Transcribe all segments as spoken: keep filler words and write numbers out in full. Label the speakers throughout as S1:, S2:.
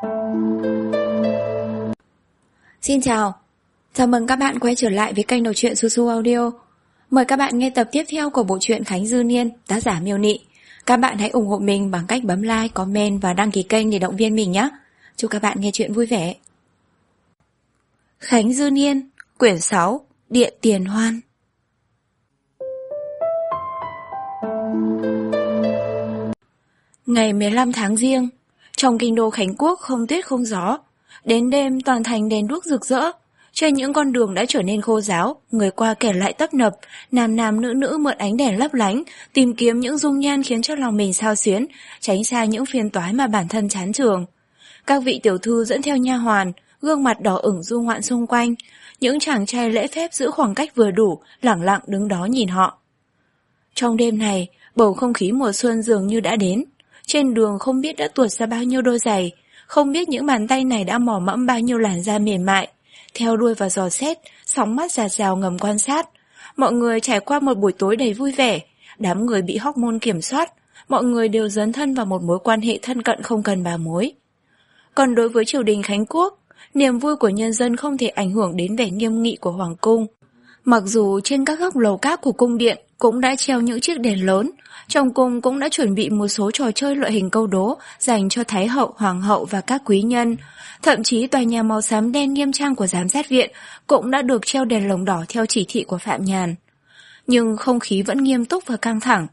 S1: Xin chào, chào mừng các bạn quay trở lại với kênh đọc truyện Su Su Audio. Mời các bạn nghe tập tiếp theo của bộ truyện Khánh Dư Niên, tác giả Miêu Nị. Các bạn hãy ủng hộ mình bằng cách bấm like, comment và đăng ký kênh để động viên mình nhé. Chúc các bạn nghe truyện vui vẻ. Khánh Dư Niên, quyển sáu, Điện Tiền Hoan. Ngày mười lăm tháng Giêng, trong kinh đô Khánh Quốc không tuyết không gió. Đến đêm toàn thành đèn đuốc rực rỡ, trên những con đường đã trở nên khô ráo, người qua kẻ lại tấp nập, nam nam nữ nữ mượn ánh đèn lấp lánh, tìm kiếm những dung nhan khiến cho lòng mình xao xuyến, tránh xa những phiền toái mà bản thân chán chường. Các vị tiểu thư dẫn theo nha hoàn, gương mặt đỏ ửng du ngoạn xung quanh, những chàng trai lễ phép giữ khoảng cách vừa đủ, lẳng lặng đứng đó nhìn họ. Trong đêm này, bầu không khí mùa xuân dường như đã đến, trên đường không biết đã tuột ra bao nhiêu đôi giày, không biết những bàn tay này đã mò mẫm bao nhiêu làn da mềm mại, theo đuôi và dò xét, sóng mắt dạt dào ngầm quan sát. Mọi người trải qua một buổi tối đầy vui vẻ, đám người bị hormone kiểm soát, mọi người đều dấn thân vào một mối quan hệ thân cận không cần bà mối. Còn đối với triều đình Khánh Quốc, niềm vui của nhân dân không thể ảnh hưởng đến vẻ nghiêm nghị của hoàng cung. Mặc dù trên các góc lầu các của cung điện cũng đã treo những chiếc đèn lớn, trong cung cũng đã chuẩn bị một số trò chơi loại hình câu đố dành cho thái hậu, hoàng hậu và các quý nhân. Thậm chí tòa nhà màu xám đen nghiêm trang của giám sát viện cũng đã được treo đèn lồng đỏ theo chỉ thị của Phạm Nhàn. Nhưng không khí vẫn nghiêm túc và căng thẳng.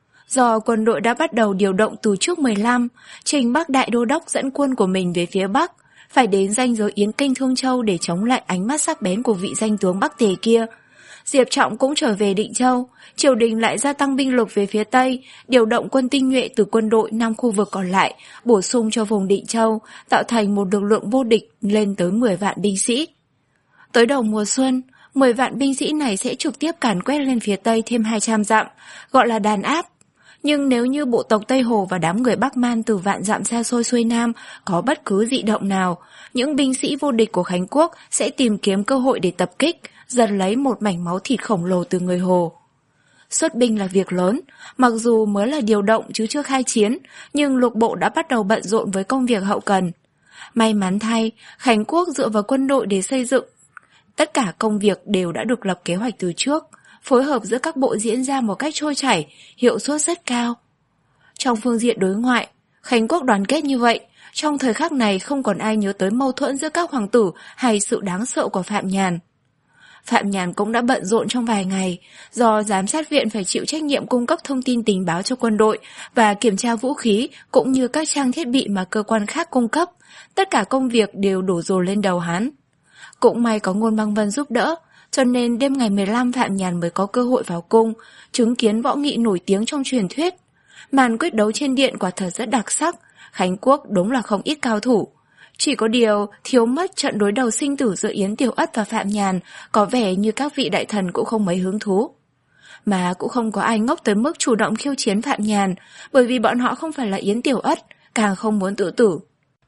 S1: Do quân đội đã bắt đầu điều động từ trước mười lăm, Trình Bắc Đại Đô Đốc dẫn quân của mình về phía Bắc, phải đến ranh giới Yến Kinh Thương Châu để chống lại ánh mắt sắc bén của vị danh tướng Bắc Tề kia. Diệp Trọng cũng trở về Định Châu, triều đình lại gia tăng binh lực về phía Tây, điều động quân tinh nhuệ từ quân đội năm khu vực còn lại, bổ sung cho vùng Định Châu, tạo thành một lực lượng vô địch lên tới mười vạn binh sĩ. Tới đầu mùa xuân, mười vạn binh sĩ này sẽ trực tiếp càn quét lên phía Tây thêm hai trăm dặm, gọi là đàn áp. Nhưng nếu như bộ tộc Tây Hồ và đám người Bắc Man từ vạn dặm xa xôi xuôi Nam có bất cứ dị động nào, những binh sĩ vô địch của Khánh Quốc sẽ tìm kiếm cơ hội để tập kích, giật lấy một mảnh máu thịt khổng lồ từ người Hồ. Xuất binh là việc lớn, mặc dù mới là điều động chứ chưa khai chiến, nhưng lục bộ đã bắt đầu bận rộn với công việc hậu cần. May mắn thay, Khánh Quốc dựa vào quân đội để xây dựng. Tất cả công việc đều đã được lập kế hoạch từ trước, phối hợp giữa các bộ diễn ra một cách trôi chảy, hiệu suất rất cao. Trong phương diện đối ngoại, Khánh Quốc đoàn kết như vậy, trong thời khắc này không còn ai nhớ tới mâu thuẫn giữa các hoàng tử hay sự đáng sợ của Phạm Nhàn. Phạm Nhàn cũng đã bận rộn trong vài ngày, do giám sát viện phải chịu trách nhiệm cung cấp thông tin tình báo cho quân đội và kiểm tra vũ khí cũng như các trang thiết bị mà cơ quan khác cung cấp. Tất cả công việc đều đổ dồn lên đầu hắn. Cũng may có Ngôn Băng Vân giúp đỡ, cho nên đêm ngày mười lăm Phạm Nhàn mới có cơ hội vào cung, chứng kiến võ nghị nổi tiếng trong truyền thuyết. Màn quyết đấu trên điện quả thật rất đặc sắc, Khánh Quốc đúng là không ít cao thủ. Chỉ có điều thiếu mất trận đối đầu sinh tử giữa Yến Tiểu Ất và Phạm Nhàn, có vẻ như các vị đại thần cũng không mấy hứng thú. Mà cũng không có ai ngốc tới mức chủ động khiêu chiến Phạm Nhàn, bởi vì bọn họ không phải là Yến Tiểu Ất, càng không muốn tự tử.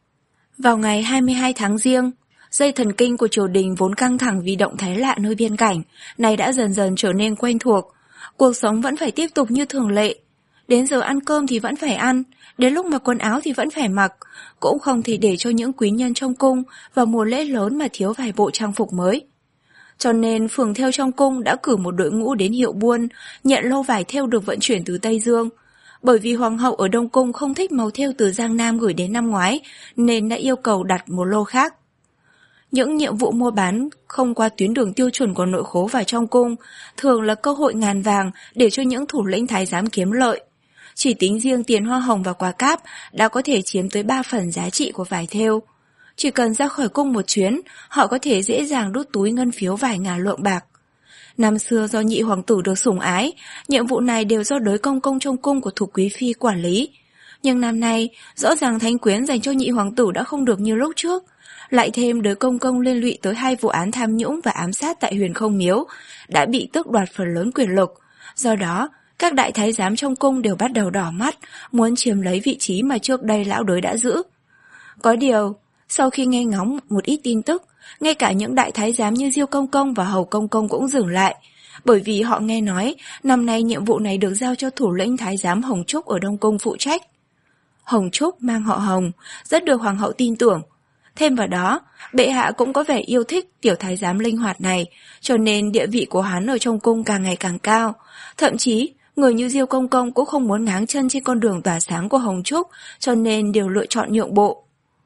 S1: Vào ngày hai mươi hai tháng Giêng, dây thần kinh của triều đình vốn căng thẳng vì động thái lạ nơi biên cảnh, nay đã dần dần trở nên quen thuộc. Cuộc sống vẫn phải tiếp tục như thường lệ. Đến giờ ăn cơm thì vẫn phải ăn, đến lúc mặc quần áo thì vẫn phải mặc, cũng không thể để cho những quý nhân trong cung vào mùa lễ lớn mà thiếu vài bộ trang phục mới. Cho nên phường thêu trong cung đã cử một đội ngũ đến hiệu buôn, nhận lô vải thêu được vận chuyển từ Tây Dương. Bởi vì hoàng hậu ở Đông Cung không thích màu thêu từ Giang Nam gửi đến năm ngoái, nên đã yêu cầu đặt một lô khác. Những nhiệm vụ mua bán không qua tuyến đường tiêu chuẩn của nội khố và trong cung thường là cơ hội ngàn vàng để cho những thủ lĩnh thái giám kiếm lợi. Chỉ tính riêng tiền hoa hồng và quà cáp đã có thể chiếm tới ba phần giá trị của vải thêu. Chỉ cần ra khỏi cung một chuyến, họ có thể dễ dàng đút túi ngân phiếu vài ngàn lượng bạc. Năm xưa do nhị hoàng tử được sủng ái, nhiệm vụ này đều do đới công công trong cung của Thục Quý Phi quản lý. Nhưng năm nay, rõ ràng thánh quyến dành cho nhị hoàng tử đã không được như lúc trước. Lại thêm đới công công liên lụy tới hai vụ án tham nhũng và ám sát tại Huyền Không Miếu, đã bị tước đoạt phần lớn quyền lực. Do đó, các đại thái giám trong cung đều bắt đầu đỏ mắt, muốn chiếm lấy vị trí mà trước đây lão đới đã giữ. Có điều, sau khi nghe ngóng một ít tin tức, ngay cả những đại thái giám như Diêu Công Công và Hầu Công Công cũng dừng lại, bởi vì họ nghe nói năm nay nhiệm vụ này được giao cho thủ lĩnh thái giám Hồng Trúc ở Đông Cung phụ trách. Hồng Trúc mang họ Hồng, rất được hoàng hậu tin tưởng. Thêm vào đó, bệ hạ cũng có vẻ yêu thích tiểu thái giám linh hoạt này, cho nên địa vị của hắn ở trong cung càng ngày càng cao. Thậm chí, người như Diêu Công Công cũng không muốn ngáng chân trên con đường tỏa sáng của Hồng Trúc, cho nên đều lựa chọn nhượng bộ.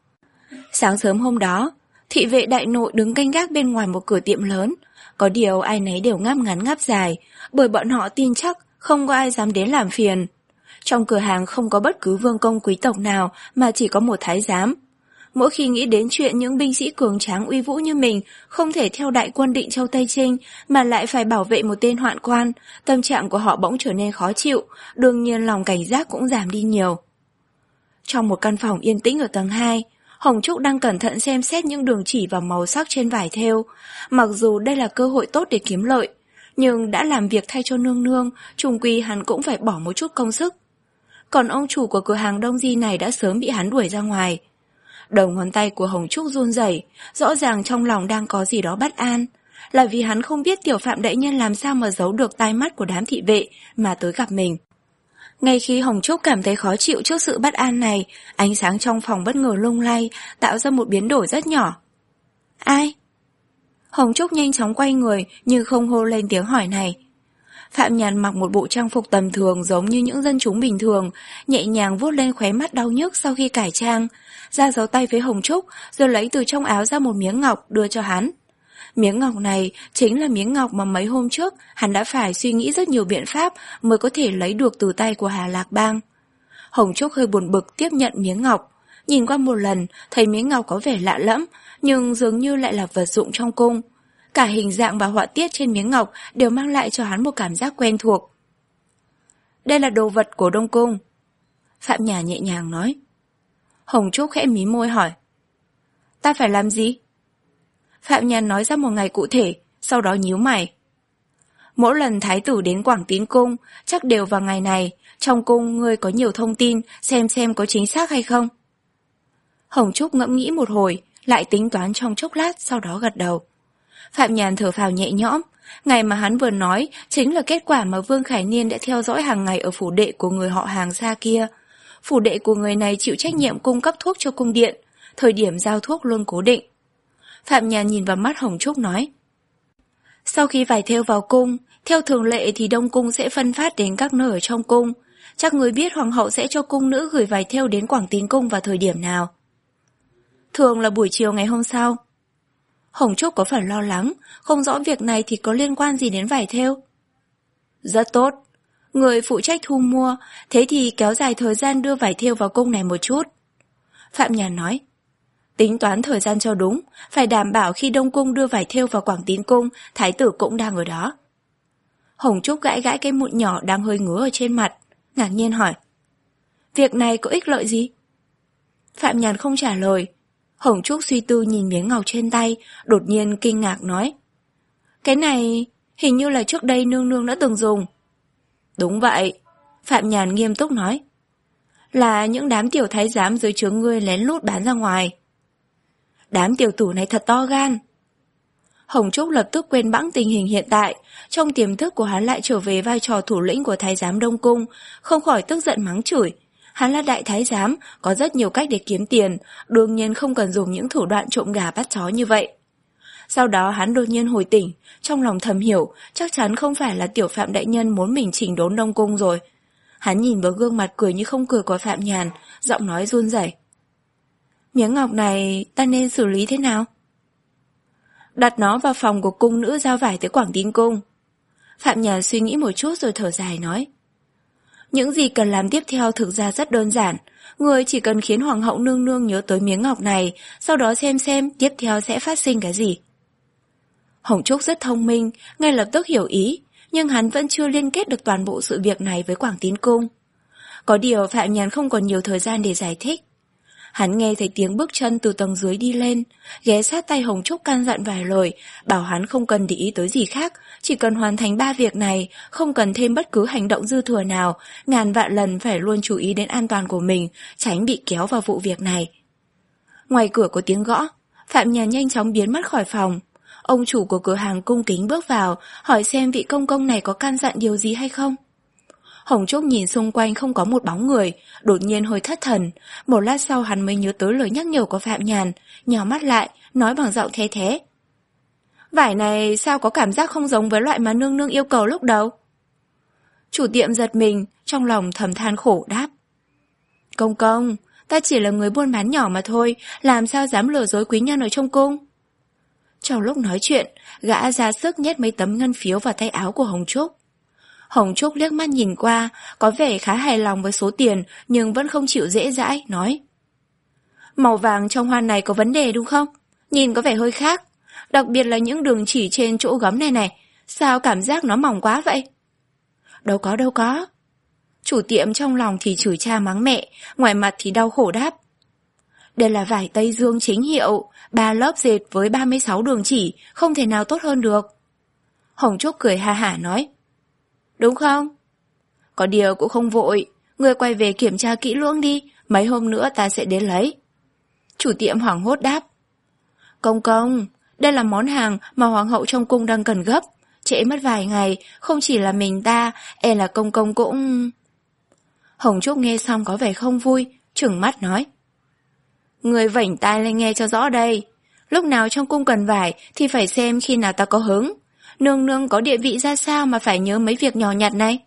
S1: Sáng sớm hôm đó, thị vệ đại nội đứng canh gác bên ngoài một cửa tiệm lớn. Có điều ai nấy đều ngáp ngắn ngáp dài, bởi bọn họ tin chắc không có ai dám đến làm phiền. Trong cửa hàng không có bất cứ vương công quý tộc nào mà chỉ có một thái giám. Mỗi khi nghĩ đến chuyện những binh sĩ cường tráng uy vũ như mình không thể theo đại quân Định Châu Tây Trinh mà lại phải bảo vệ một tên hoạn quan, tâm trạng của họ bỗng trở nên khó chịu, đương nhiên lòng cảnh giác cũng giảm đi nhiều. Trong một căn phòng yên tĩnh ở tầng hai, Hồng Trúc đang cẩn thận xem xét những đường chỉ và màu sắc trên vải thêu. Mặc dù đây là cơ hội tốt để kiếm lợi, nhưng đã làm việc thay cho nương nương, chung quy hắn cũng phải bỏ một chút công sức. Còn ông chủ của cửa hàng Đông Di này đã sớm bị hắn đuổi ra ngoài. Đầu ngón tay của Hồng Trúc run rẩy, rõ ràng trong lòng đang có gì đó bất an, là vì hắn không biết tiểu Phạm đại nhân làm sao mà giấu được tai mắt của đám thị vệ mà tới gặp mình. Ngay khi Hồng Trúc cảm thấy khó chịu trước sự bất an này, ánh sáng trong phòng bất ngờ lung lay, tạo ra một biến đổi rất nhỏ. Ai? Hồng Trúc nhanh chóng quay người nhưng không hô lên tiếng hỏi này. Phạm Nhàn mặc một bộ trang phục tầm thường giống như những dân chúng bình thường, nhẹ nhàng vuốt lên khóe mắt đau nhức sau khi cải trang, ra dấu tay với Hồng Trúc rồi lấy từ trong áo ra một miếng ngọc đưa cho hắn. Miếng ngọc này chính là miếng ngọc mà mấy hôm trước hắn đã phải suy nghĩ rất nhiều biện pháp mới có thể lấy được từ tay của Hà Lạc Bang. Hồng Trúc hơi buồn bực tiếp nhận miếng ngọc, nhìn qua một lần thấy miếng ngọc có vẻ lạ lẫm nhưng dường như lại là vật dụng trong cung. Cả hình dạng và họa tiết trên miếng ngọc đều mang lại cho hắn một cảm giác quen thuộc. Đây là đồ vật của Đông Cung. Phạm Nhàn nhẹ nhàng nói. Hồng Trúc khẽ mí môi hỏi. Ta phải làm gì? Phạm Nhàn nói ra một ngày cụ thể, sau đó nhíu mày. Mỗi lần thái tử đến Quảng Tín Cung, chắc đều vào ngày này, trong cung ngươi có nhiều thông tin, xem xem có chính xác hay không. Hồng Trúc ngẫm nghĩ một hồi, lại tính toán trong chốc lát, sau đó gật đầu. Phạm Nhàn thở phào nhẹ nhõm, ngày mà hắn vừa nói chính là kết quả mà Vương Khải Niên đã theo dõi hàng ngày ở phủ đệ của người họ Hàng xa kia. Phủ đệ của người này chịu trách nhiệm cung cấp thuốc cho cung điện, thời điểm giao thuốc luôn cố định. Phạm Nhàn nhìn vào mắt Hồng Trúc nói. Sau khi vải thêu vào cung, theo thường lệ thì Đông Cung sẽ phân phát đến các nơi ở trong cung. Chắc người biết hoàng hậu sẽ cho cung nữ gửi vải thêu đến Quảng Tín Cung vào thời điểm nào? Thường là buổi chiều ngày hôm sau. Hồng Trúc có phần lo lắng, không rõ việc này thì có liên quan gì đến vải thêu. Rất tốt, người phụ trách thu mua, thế thì kéo dài thời gian đưa vải thêu vào cung này một chút. Phạm Nhàn nói. Tính toán thời gian cho đúng, phải đảm bảo khi Đông Cung đưa vải thêu vào Quảng Tín Cung, thái tử cũng đang ở đó. Hồng Trúc gãi gãi cái mụn nhỏ đang hơi ngứa ở trên mặt, ngạc nhiên hỏi. Việc này có ích lợi gì? Phạm Nhàn không trả lời. Hồng Trúc suy tư nhìn miếng ngọc trên tay, đột nhiên kinh ngạc nói. Cái này hình như là trước đây nương nương đã từng dùng. Đúng vậy, Phạm Nhàn nghiêm túc nói. Là những đám tiểu thái giám dưới trướng ngươi lén lút bán ra ngoài. Đám tiểu tử này thật to gan. Hồng Trúc lập tức quên bẵng tình hình hiện tại, trong tiềm thức của hắn lại trở về vai trò thủ lĩnh của thái giám Đông Cung, không khỏi tức giận mắng chửi. Hắn là đại thái giám, có rất nhiều cách để kiếm tiền, đương nhiên không cần dùng những thủ đoạn trộm gà bắt chó như vậy. Sau đó hắn đột nhiên hồi tỉnh, trong lòng thầm hiểu, chắc chắn không phải là tiểu Phạm đại nhân muốn mình chỉnh đốn Đông Cung rồi. Hắn nhìn vào gương mặt cười như không cười của Phạm Nhàn, giọng nói run rẩy. Miếng ngọc này ta nên xử lý thế nào? Đặt nó vào phòng của cung nữ giao vải tới Quảng Tín Cung. Phạm Nhàn suy nghĩ một chút rồi thở dài nói. Những gì cần làm tiếp theo thực ra rất đơn giản. Người chỉ cần khiến hoàng hậu nương nương nhớ tới miếng ngọc này, sau đó xem xem tiếp theo sẽ phát sinh cái gì. Hồng Trúc rất thông minh, ngay lập tức hiểu ý, nhưng hắn vẫn chưa liên kết được toàn bộ sự việc này với Quảng Tín Cung. Có điều Phạm Nhàn không còn nhiều thời gian để giải thích. Hắn nghe thấy tiếng bước chân từ tầng dưới đi lên, ghé sát tay Hồng Trúc căn dặn vài lời, bảo hắn không cần để ý tới gì khác, chỉ cần hoàn thành ba việc này, không cần thêm bất cứ hành động dư thừa nào, ngàn vạn lần phải luôn chú ý đến an toàn của mình, tránh bị kéo vào vụ việc này. Ngoài cửa có tiếng gõ, Phạm Nhàn nhanh chóng biến mất khỏi phòng. Ông chủ của cửa hàng cung kính bước vào, hỏi xem vị công công này có căn dặn điều gì hay không. Hồng Trúc nhìn xung quanh không có một bóng người, đột nhiên hơi thất thần. Một lát sau hắn mới nhớ tới lời nhắc nhở của Phạm Nhàn, nhào mắt lại, nói bằng giọng the thế. Vải này sao có cảm giác không giống với loại mà nương nương yêu cầu lúc đầu? Chủ tiệm giật mình, trong lòng thầm than khổ đáp. Công công, ta chỉ là người buôn bán nhỏ mà thôi, làm sao dám lừa dối quý nhân ở trong cung? Trong lúc nói chuyện, gã ra sức nhét mấy tấm ngân phiếu vào tay áo của Hồng Trúc. Hồng Trúc liếc mắt nhìn qua, có vẻ khá hài lòng với số tiền nhưng vẫn không chịu dễ dãi, nói. Màu vàng trong hoa này có vấn đề đúng không? Nhìn có vẻ hơi khác, đặc biệt là những đường chỉ trên chỗ gấm này này, sao cảm giác nó mỏng quá vậy? Đâu có đâu có. Chủ tiệm trong lòng thì chửi cha mắng mẹ, ngoài mặt thì đau khổ đáp. Đây là vải Tây Dương chính hiệu, ba lớp dệt với ba mươi sáu đường chỉ, không thể nào tốt hơn được. Hồng Trúc cười ha hả nói. Đúng không? Có điều cũng không vội, người quay về kiểm tra kỹ lưỡng đi, mấy hôm nữa ta sẽ đến lấy. Chủ tiệm hoảng hốt đáp. Công công, đây là món hàng mà hoàng hậu trong cung đang cần gấp, trễ mất vài ngày, không chỉ là mình ta, e là công công cũng... Hồng Trúc nghe xong có vẻ không vui, trừng mắt nói. Người vảnh tai lên nghe cho rõ đây, lúc nào trong cung cần vải thì phải xem khi nào ta có hứng. Nương nương có địa vị ra sao mà phải nhớ mấy việc nhỏ nhặt này?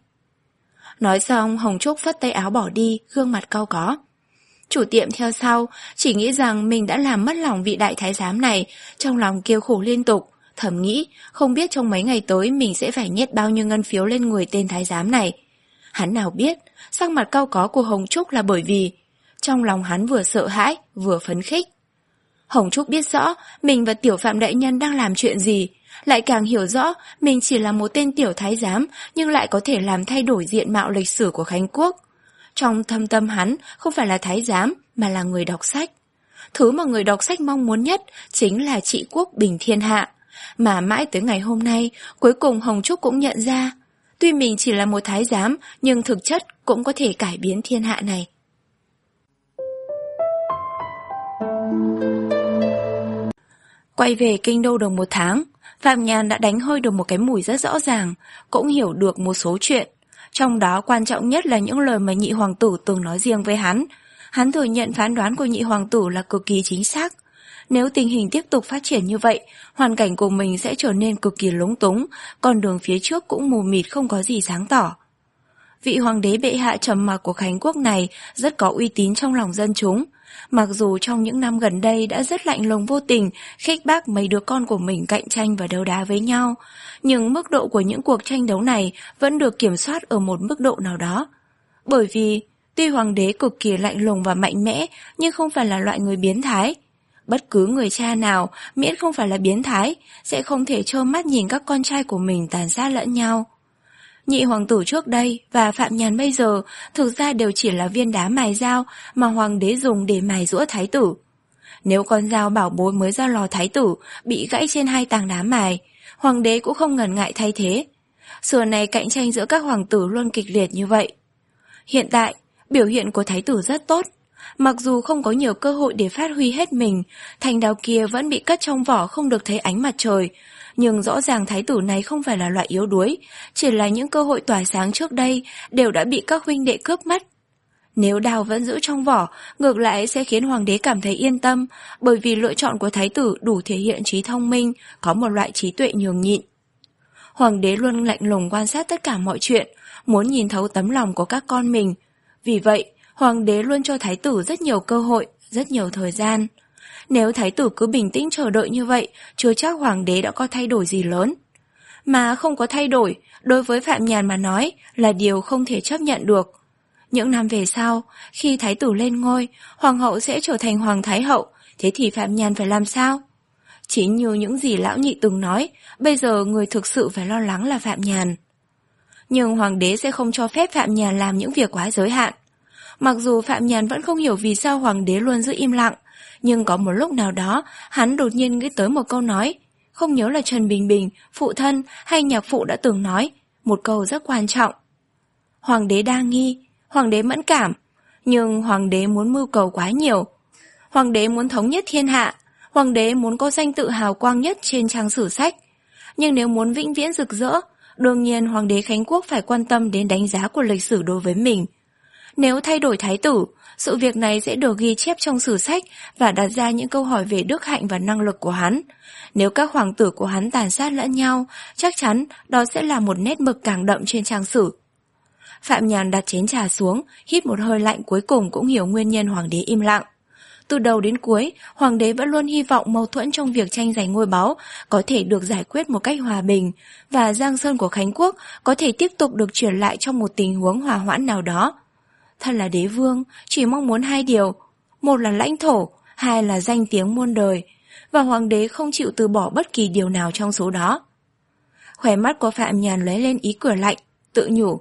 S1: Nói xong Hồng Trúc phất tay áo bỏ đi, gương mặt cau có. Chủ tiệm theo sau, chỉ nghĩ rằng mình đã làm mất lòng vị đại thái giám này, trong lòng kêu khổ liên tục, thầm nghĩ không biết trong mấy ngày tới mình sẽ phải nhét bao nhiêu ngân phiếu lên người tên thái giám này. Hắn nào biết, sắc mặt cau có của Hồng Trúc là bởi vì trong lòng hắn vừa sợ hãi, vừa phấn khích. Hồng Trúc biết rõ mình và tiểu Phạm đại nhân đang làm chuyện gì, lại càng hiểu rõ mình chỉ là một tên tiểu thái giám nhưng lại có thể làm thay đổi diện mạo lịch sử của Khánh Quốc. Trong thâm tâm hắn không phải là thái giám mà là người đọc sách. Thứ mà người đọc sách mong muốn nhất chính là trị quốc bình thiên hạ. Mà mãi tới ngày hôm nay, cuối cùng Hồng Trúc cũng nhận ra, tuy mình chỉ là một thái giám nhưng thực chất cũng có thể cải biến thiên hạ này. Quay về kinh đô được một tháng, Phạm Nhàn đã đánh hơi được một cái mùi rất rõ ràng, cũng hiểu được một số chuyện. Trong đó quan trọng nhất là những lời mà nhị hoàng tử từng nói riêng với hắn. Hắn thừa nhận phán đoán của nhị hoàng tử là cực kỳ chính xác. Nếu tình hình tiếp tục phát triển như vậy, hoàn cảnh của mình sẽ trở nên cực kỳ lúng túng, con đường phía trước cũng mù mịt không có gì sáng tỏ. Vị hoàng đế bệ hạ trầm mặc của Khánh Quốc này rất có uy tín trong lòng dân chúng. Mặc dù trong những năm gần đây đã rất lạnh lùng vô tình, khích bác mấy đứa con của mình cạnh tranh và đấu đá với nhau, nhưng mức độ của những cuộc tranh đấu này vẫn được kiểm soát ở một mức độ nào đó. Bởi vì, tuy hoàng đế cực kỳ lạnh lùng và mạnh mẽ, nhưng không phải là loại người biến thái. Bất cứ người cha nào, miễn không phải là biến thái, sẽ không thể trơ mắt nhìn các con trai của mình tàn sát lẫn nhau. Nhị hoàng tử trước đây và Phạm Nhàn bây giờ thực ra đều chỉ là viên đá mài dao mà hoàng đế dùng để mài giũa thái tử. Nếu con dao bảo bối mới ra lò thái tử bị gãy trên hai tảng đá mài, hoàng đế cũng không ngần ngại thay thế. Xưa này cạnh tranh giữa các hoàng tử luôn kịch liệt như vậy. Hiện tại, biểu hiện của thái tử rất tốt. Mặc dù không có nhiều cơ hội để phát huy hết mình, thanh đao kia vẫn bị cất trong vỏ không được thấy ánh mặt trời. Nhưng rõ ràng thái tử này không phải là loại yếu đuối, chỉ là những cơ hội tỏa sáng trước đây đều đã bị các huynh đệ cướp mất. Nếu đao vẫn giữ trong vỏ, ngược lại sẽ khiến hoàng đế cảm thấy yên tâm, bởi vì lựa chọn của thái tử đủ thể hiện trí thông minh, có một loại trí tuệ nhường nhịn. Hoàng đế luôn lạnh lùng quan sát tất cả mọi chuyện, muốn nhìn thấu tấm lòng của các con mình. Vì vậy, hoàng đế luôn cho thái tử rất nhiều cơ hội, rất nhiều thời gian. Nếu thái tử cứ bình tĩnh chờ đợi như vậy, chưa chắc hoàng đế đã có thay đổi gì lớn. Mà không có thay đổi, đối với Phạm Nhàn mà nói, là điều không thể chấp nhận được. Những năm về sau, khi thái tử lên ngôi, hoàng hậu sẽ trở thành hoàng thái hậu, thế thì Phạm Nhàn phải làm sao? Chính như những gì lão nhị từng nói, bây giờ người thực sự phải lo lắng là Phạm Nhàn. Nhưng hoàng đế sẽ không cho phép Phạm Nhàn làm những việc quá giới hạn. Mặc dù Phạm Nhàn vẫn không hiểu vì sao hoàng đế luôn giữ im lặng, nhưng có một lúc nào đó, hắn đột nhiên nghĩ tới một câu nói, không nhớ là Trần Bình Bình, phụ thân hay nhạc phụ đã từng nói, một câu rất quan trọng. Hoàng đế đa nghi, hoàng đế mẫn cảm, nhưng hoàng đế muốn mưu cầu quá nhiều. Hoàng đế muốn thống nhất thiên hạ, hoàng đế muốn có danh tự hào quang nhất trên trang sử sách. Nhưng nếu muốn vĩnh viễn rực rỡ, Đương nhiên Hoàng đế Khánh Quốc phải quan tâm đến đánh giá của lịch sử đối với mình. Nếu thay đổi thái tử, sự việc này sẽ được ghi chép trong sử sách và đặt ra những câu hỏi về đức hạnh và năng lực của hắn. Nếu các hoàng tử của hắn tàn sát lẫn nhau, chắc chắn đó sẽ là một nét mực càng đậm trên trang sử. Phạm Nhàn đặt chén trà xuống, hít một hơi lạnh, cuối cùng cũng hiểu nguyên nhân hoàng đế im lặng. Từ đầu đến cuối, hoàng đế vẫn luôn hy vọng mâu thuẫn trong việc tranh giành ngôi báu có thể được giải quyết một cách hòa bình, và Giang Sơn của Khánh Quốc có thể tiếp tục được chuyển lại trong một tình huống hòa hoãn nào đó. Thân là đế vương, chỉ mong muốn hai điều, một là lãnh thổ, hai là danh tiếng muôn đời, và hoàng đế không chịu từ bỏ bất kỳ điều nào trong số đó. Khóe mắt của Phạm Nhàn lóe lên ý cười lạnh, tự nhủ.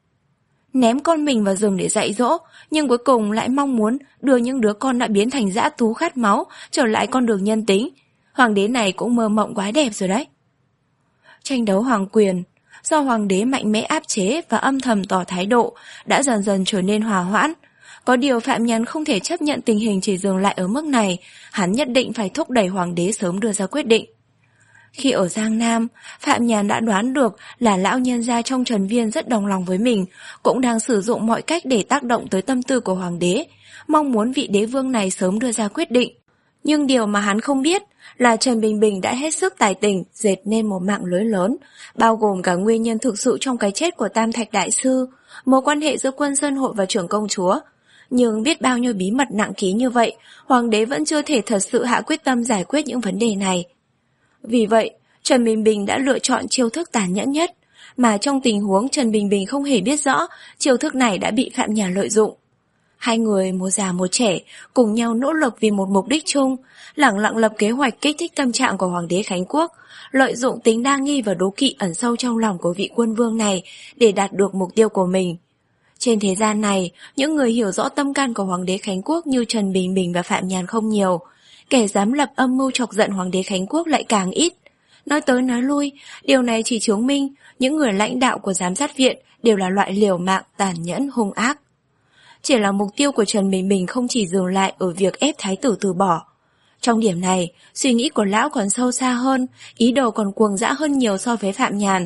S1: Ném con mình vào rừng để dạy dỗ, nhưng cuối cùng lại mong muốn đưa những đứa con đã biến thành dã thú khát máu trở lại con đường nhân tính. Hoàng đế này cũng mơ mộng quá đẹp rồi đấy. Tranh đấu hoàng quyền, do hoàng đế mạnh mẽ áp chế và âm thầm tỏ thái độ, đã dần dần trở nên hòa hoãn. Có điều Phạm Nhàn không thể chấp nhận tình hình chỉ dừng lại ở mức này, hắn nhất định phải thúc đẩy hoàng đế sớm đưa ra quyết định. Khi ở Giang Nam, Phạm Nhàn đã đoán được là lão nhân gia trong Trần Viên rất đồng lòng với mình, cũng đang sử dụng mọi cách để tác động tới tâm tư của hoàng đế, mong muốn vị đế vương này sớm đưa ra quyết định. Nhưng điều mà hắn không biết là Trần Bình Bình đã hết sức tài tình dệt nên một mạng lưới lớn, bao gồm cả nguyên nhân thực sự trong cái chết của Tam Thạch Đại Sư, mối quan hệ giữa Quân Sơn Hội và trưởng công chúa. Nhưng biết bao nhiêu bí mật nặng ký như vậy, hoàng đế vẫn chưa thể thật sự hạ quyết tâm giải quyết những vấn đề này. Vì vậy, Trần Bình Bình đã lựa chọn chiêu thức tàn nhẫn nhất, mà trong tình huống Trần Bình Bình không hề biết rõ chiêu thức này đã bị Phạm Nhàn lợi dụng. Hai người một già một trẻ cùng nhau nỗ lực vì một mục đích chung, lẳng lặng lập kế hoạch kích thích tâm trạng của hoàng đế Khánh Quốc, lợi dụng tính đa nghi và đố kỵ ẩn sâu trong lòng của vị quân vương này để đạt được mục tiêu của mình. Trên thế gian này, những người hiểu rõ tâm can của hoàng đế Khánh Quốc như Trần Bình Bình và Phạm Nhàn không nhiều, kẻ dám lập âm mưu chọc giận hoàng đế Khánh Quốc lại càng ít. Nói tới nói lui, điều này chỉ chứng minh những người lãnh đạo của giám sát viện đều là loại liều mạng, tàn nhẫn, hung ác. Chỉ là mục tiêu của Trần Bình Bình không chỉ dừng lại ở việc ép thái tử từ bỏ. Trong điểm này, suy nghĩ của lão còn sâu xa hơn, ý đồ còn cuồng dã hơn nhiều so với Phạm Nhàn.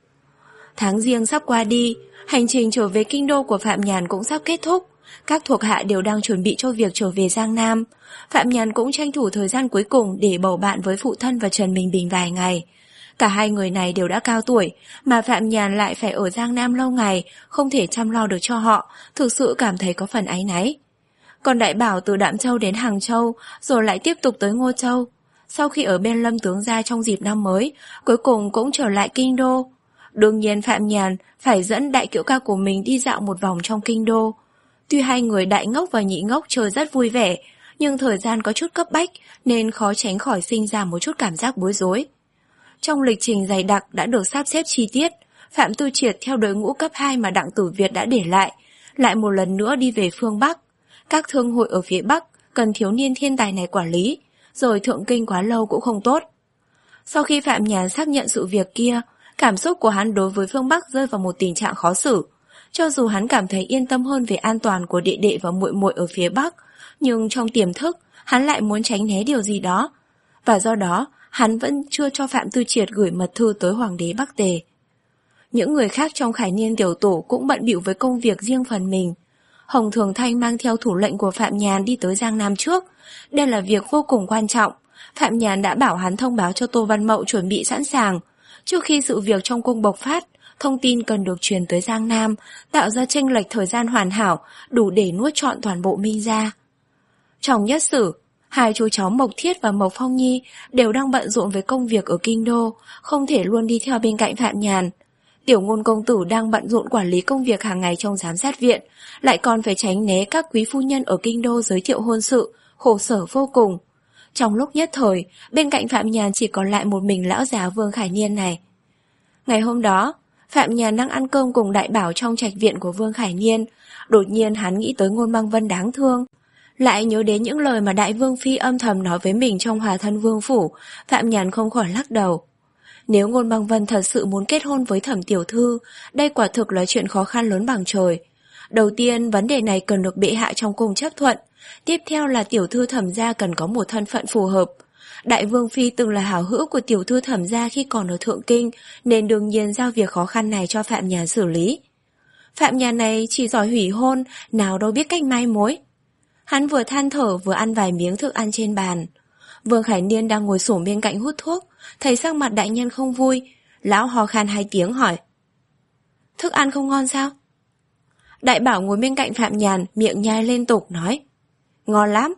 S1: Tháng Giêng sắp qua đi, hành trình trở về kinh đô của Phạm Nhàn cũng sắp kết thúc. Các thuộc hạ đều đang chuẩn bị cho việc trở về Giang Nam. Phạm Nhàn cũng tranh thủ thời gian cuối cùng để bầu bạn với phụ thân và Trần Bình Bình vài ngày. Cả hai người này đều đã cao tuổi, mà Phạm Nhàn lại phải ở Giang Nam lâu ngày, không thể chăm lo được cho họ, thực sự cảm thấy có phần áy náy. Còn Đại Bảo từ Đạm Châu đến Hàng Châu, rồi lại tiếp tục tới Ngô Châu. Sau khi ở bên Lâm tướng gia trong dịp năm mới, cuối cùng cũng trở lại kinh đô. Đương nhiên Phạm Nhàn phải dẫn đại kiệu ca của mình đi dạo một vòng trong kinh đô. Tuy hai người đại ngốc và nhị ngốc chơi rất vui vẻ, nhưng thời gian có chút cấp bách nên khó tránh khỏi sinh ra một chút cảm giác bối rối. Trong lịch trình dày đặc đã được sắp xếp chi tiết, Phạm Tư Triệt theo đội ngũ cấp hai mà Đặng Tử Việt đã để lại, lại một lần nữa đi về phương Bắc. Các thương hội ở phía Bắc cần thiếu niên thiên tài này quản lý, rồi thượng kinh quá lâu cũng không tốt. Sau khi Phạm Nhàn xác nhận sự việc kia, cảm xúc của hắn đối với phương Bắc rơi vào một tình trạng khó xử. Cho dù hắn cảm thấy yên tâm hơn về an toàn của đệ đệ và muội muội ở phía Bắc, nhưng trong tiềm thức, hắn lại muốn tránh né điều gì đó. Và do đó, hắn vẫn chưa cho Phạm Tư Triệt gửi mật thư tới Hoàng đế Bắc Tề. Những người khác trong Khải Niên tiểu tổ cũng bận bịu với công việc riêng phần mình. Hồng Thường Thanh mang theo thủ lệnh của Phạm Nhàn đi tới Giang Nam trước. Đây là việc vô cùng quan trọng. Phạm Nhàn đã bảo hắn thông báo cho Tô Văn Mậu chuẩn bị sẵn sàng. Trước khi sự việc trong cung bộc phát, thông tin cần được truyền tới Giang Nam, tạo ra chênh lệch thời gian hoàn hảo, đủ để nuốt trọn toàn bộ Minh gia. Trong nhất sử, hai chú cháu Mộc Thiết và Mộc Phong Nhi đều đang bận rộn với công việc ở kinh đô, không thể luôn đi theo bên cạnh Phạm Nhàn. Tiểu Ngôn công tử đang bận rộn quản lý công việc hàng ngày trong giám sát viện, lại còn phải tránh né các quý phu nhân ở kinh đô giới thiệu hôn sự, khổ sở vô cùng. Trong lúc nhất thời, bên cạnh Phạm Nhàn chỉ còn lại một mình lão già Vương Khải Niên này. Ngày hôm đó, Phạm Nhàn đang ăn cơm cùng Đại Bảo trong trạch viện của Vương Khải Niên. Đột nhiên hắn nghĩ tới Ngôn Băng Vân đáng thương, lại nhớ đến những lời mà Đại Vương Phi âm thầm nói với mình trong Hòa Thân Vương Phủ. Phạm Nhàn không khỏi lắc đầu. Nếu Ngôn Băng Vân thật sự muốn kết hôn với Thẩm tiểu thư, đây quả thực là chuyện khó khăn lớn bằng trời. Đầu tiên, vấn đề này cần được bệ hạ trong cung chấp thuận. Tiếp theo là tiểu thư Thẩm gia cần có một thân phận phù hợp. Đại vương phi từng là hảo hữu của tiểu thư Thẩm gia khi còn ở Thượng Kinh, nên đương nhiên giao việc khó khăn này cho Phạm Nhàn xử lý. Phạm Nhàn này chỉ giỏi hủy hôn, nào đâu biết cách mai mối. Hắn vừa than thở vừa ăn vài miếng thức ăn trên bàn. Vương Khải Niên đang ngồi xổm bên cạnh hút thuốc, thấy sắc mặt đại nhân không vui, lão ho khan hai tiếng hỏi: Thức ăn không ngon sao? Đại bảo ngồi bên cạnh Phạm Nhàn, miệng nhai liên tục nói: Ngon lắm.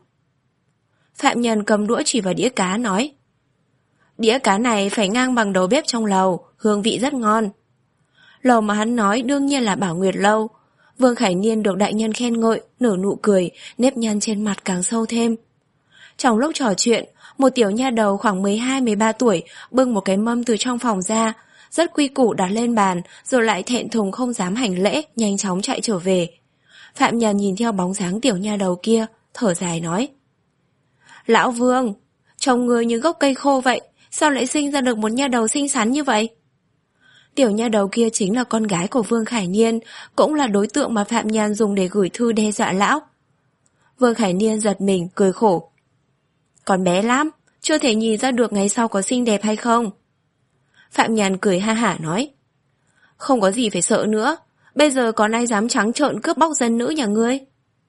S1: Phạm Nhàn cầm đũa chỉ vào đĩa cá nói: Đĩa cá này phải ngang bằng đầu bếp trong lầu, hương vị rất ngon. Lầu mà hắn nói đương nhiên là Bảo Nguyệt Lâu. Vương Khải Niên được đại nhân khen ngợi, nở nụ cười, nếp nhăn trên mặt càng sâu thêm. Trong lúc trò chuyện, một tiểu nha đầu khoảng mười hai mười ba tuổi bưng một cái mâm từ trong phòng ra, rất quy củ đặt lên bàn, rồi lại thẹn thùng không dám hành lễ, nhanh chóng chạy trở về. Phạm Nhàn nhìn theo bóng dáng tiểu nha đầu kia, thở dài nói: Lão Vương, trông người như gốc cây khô vậy, sao lại sinh ra được một nha đầu xinh xắn như vậy? Tiểu nha đầu kia chính là con gái của Vương Khải Niên, cũng là đối tượng mà Phạm Nhàn dùng để gửi thư đe dọa lão. Vương Khải Niên giật mình, cười khổ: Còn bé lắm, chưa thể nhìn ra được ngày sau có xinh đẹp hay không. Phạm Nhàn cười ha hả nói: Không có gì phải sợ nữa, bây giờ còn ai dám trắng trợn cướp bóc dân nữ nhà ngươi.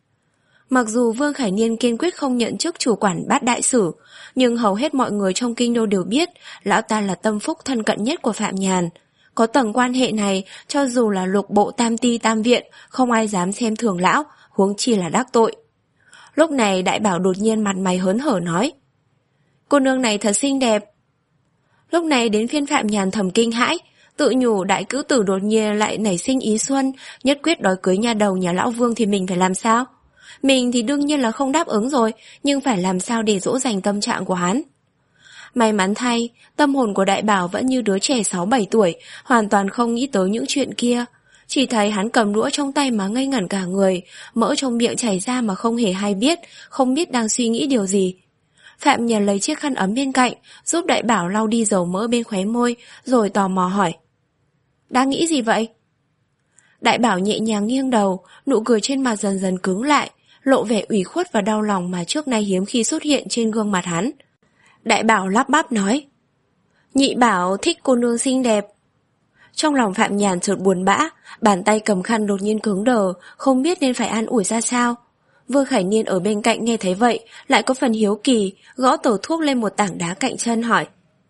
S1: Mặc dù Vương Khải Niên kiên quyết không nhận chức chủ quản Bát Đại Sử, nhưng hầu hết mọi người trong kinh đô đều biết lão ta là tâm phúc thân cận nhất của Phạm Nhàn. Có tầng quan hệ này, cho dù là lục bộ tam ti tam viện, không ai dám xem thường lão, huống chi là đắc tội. Lúc này đại bảo đột nhiên mặt mày hớn hở nói: Cô nương này thật xinh đẹp. Lúc này đến phiên Phạm Nhàn thầm kinh hãi, tự nhủ đại cữu tử đột nhiên lại nảy sinh ý xuân, nhất quyết đòi cưới nha đầu nhà lão Vương thì mình phải làm sao? Mình thì đương nhiên là không đáp ứng rồi, nhưng phải làm sao để dỗ dành tâm trạng của hắn. May mắn thay, tâm hồn của đại bảo vẫn như đứa trẻ sáu bảy tuổi, hoàn toàn không nghĩ tới những chuyện kia. Chỉ thấy hắn cầm đũa trong tay mà ngây ngẩn cả người, mỡ trong miệng chảy ra mà không hề hay biết, không biết đang suy nghĩ điều gì. Phạm Nhàn lấy chiếc khăn ấm bên cạnh, giúp đại bảo lau đi dầu mỡ bên khóe môi, rồi tò mò hỏi: Đang nghĩ gì vậy? Đại bảo nhẹ nhàng nghiêng đầu, nụ cười trên mặt dần dần cứng lại, lộ vẻ ủy khuất và đau lòng mà trước nay hiếm khi xuất hiện trên gương mặt hắn. Đại bảo lắp bắp nói: Nhị bảo thích cô nương xinh đẹp. Trong lòng Phạm Nhàn chợt buồn bã, bàn tay cầm khăn đột nhiên cứng đờ, không biết nên phải an ủi ra sao. Vương Khải Niên ở bên cạnh nghe thấy vậy, lại có phần hiếu kỳ, gõ tẩu thuốc lên một tảng đá cạnh chân hỏi: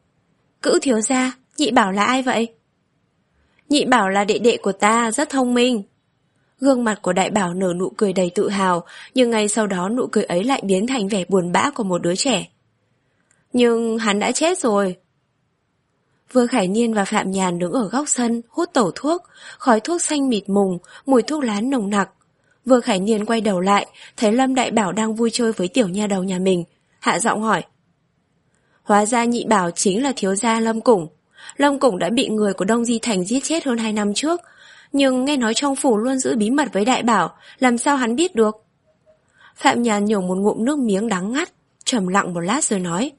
S1: Cữu thiếu gia, nhị bảo là ai vậy? Nhị bảo là đệ đệ của ta, rất thông minh. Gương mặt của đại bảo nở nụ cười đầy tự hào, nhưng ngay sau đó nụ cười ấy lại biến thành vẻ buồn bã của một đứa trẻ. Nhưng hắn đã chết rồi. Vương Khải Niên và Phạm Nhàn đứng ở góc sân, hút tẩu thuốc, khói thuốc xanh mịt mùng, mùi thuốc lá nồng nặc. Vương Khải Niên quay đầu lại, thấy Lâm Đại Bảo đang vui chơi với tiểu nha đầu nhà mình, hạ giọng hỏi: Hóa ra nhị bảo chính là thiếu gia Lâm Củng. Lâm Củng đã bị người của Đông Di Thành giết chết hơn hai năm trước, nhưng nghe nói trong phủ luôn giữ bí mật với Đại Bảo, làm sao hắn biết được? Phạm Nhàn nhổ một ngụm nước miếng đắng ngắt, trầm lặng một lát rồi nói: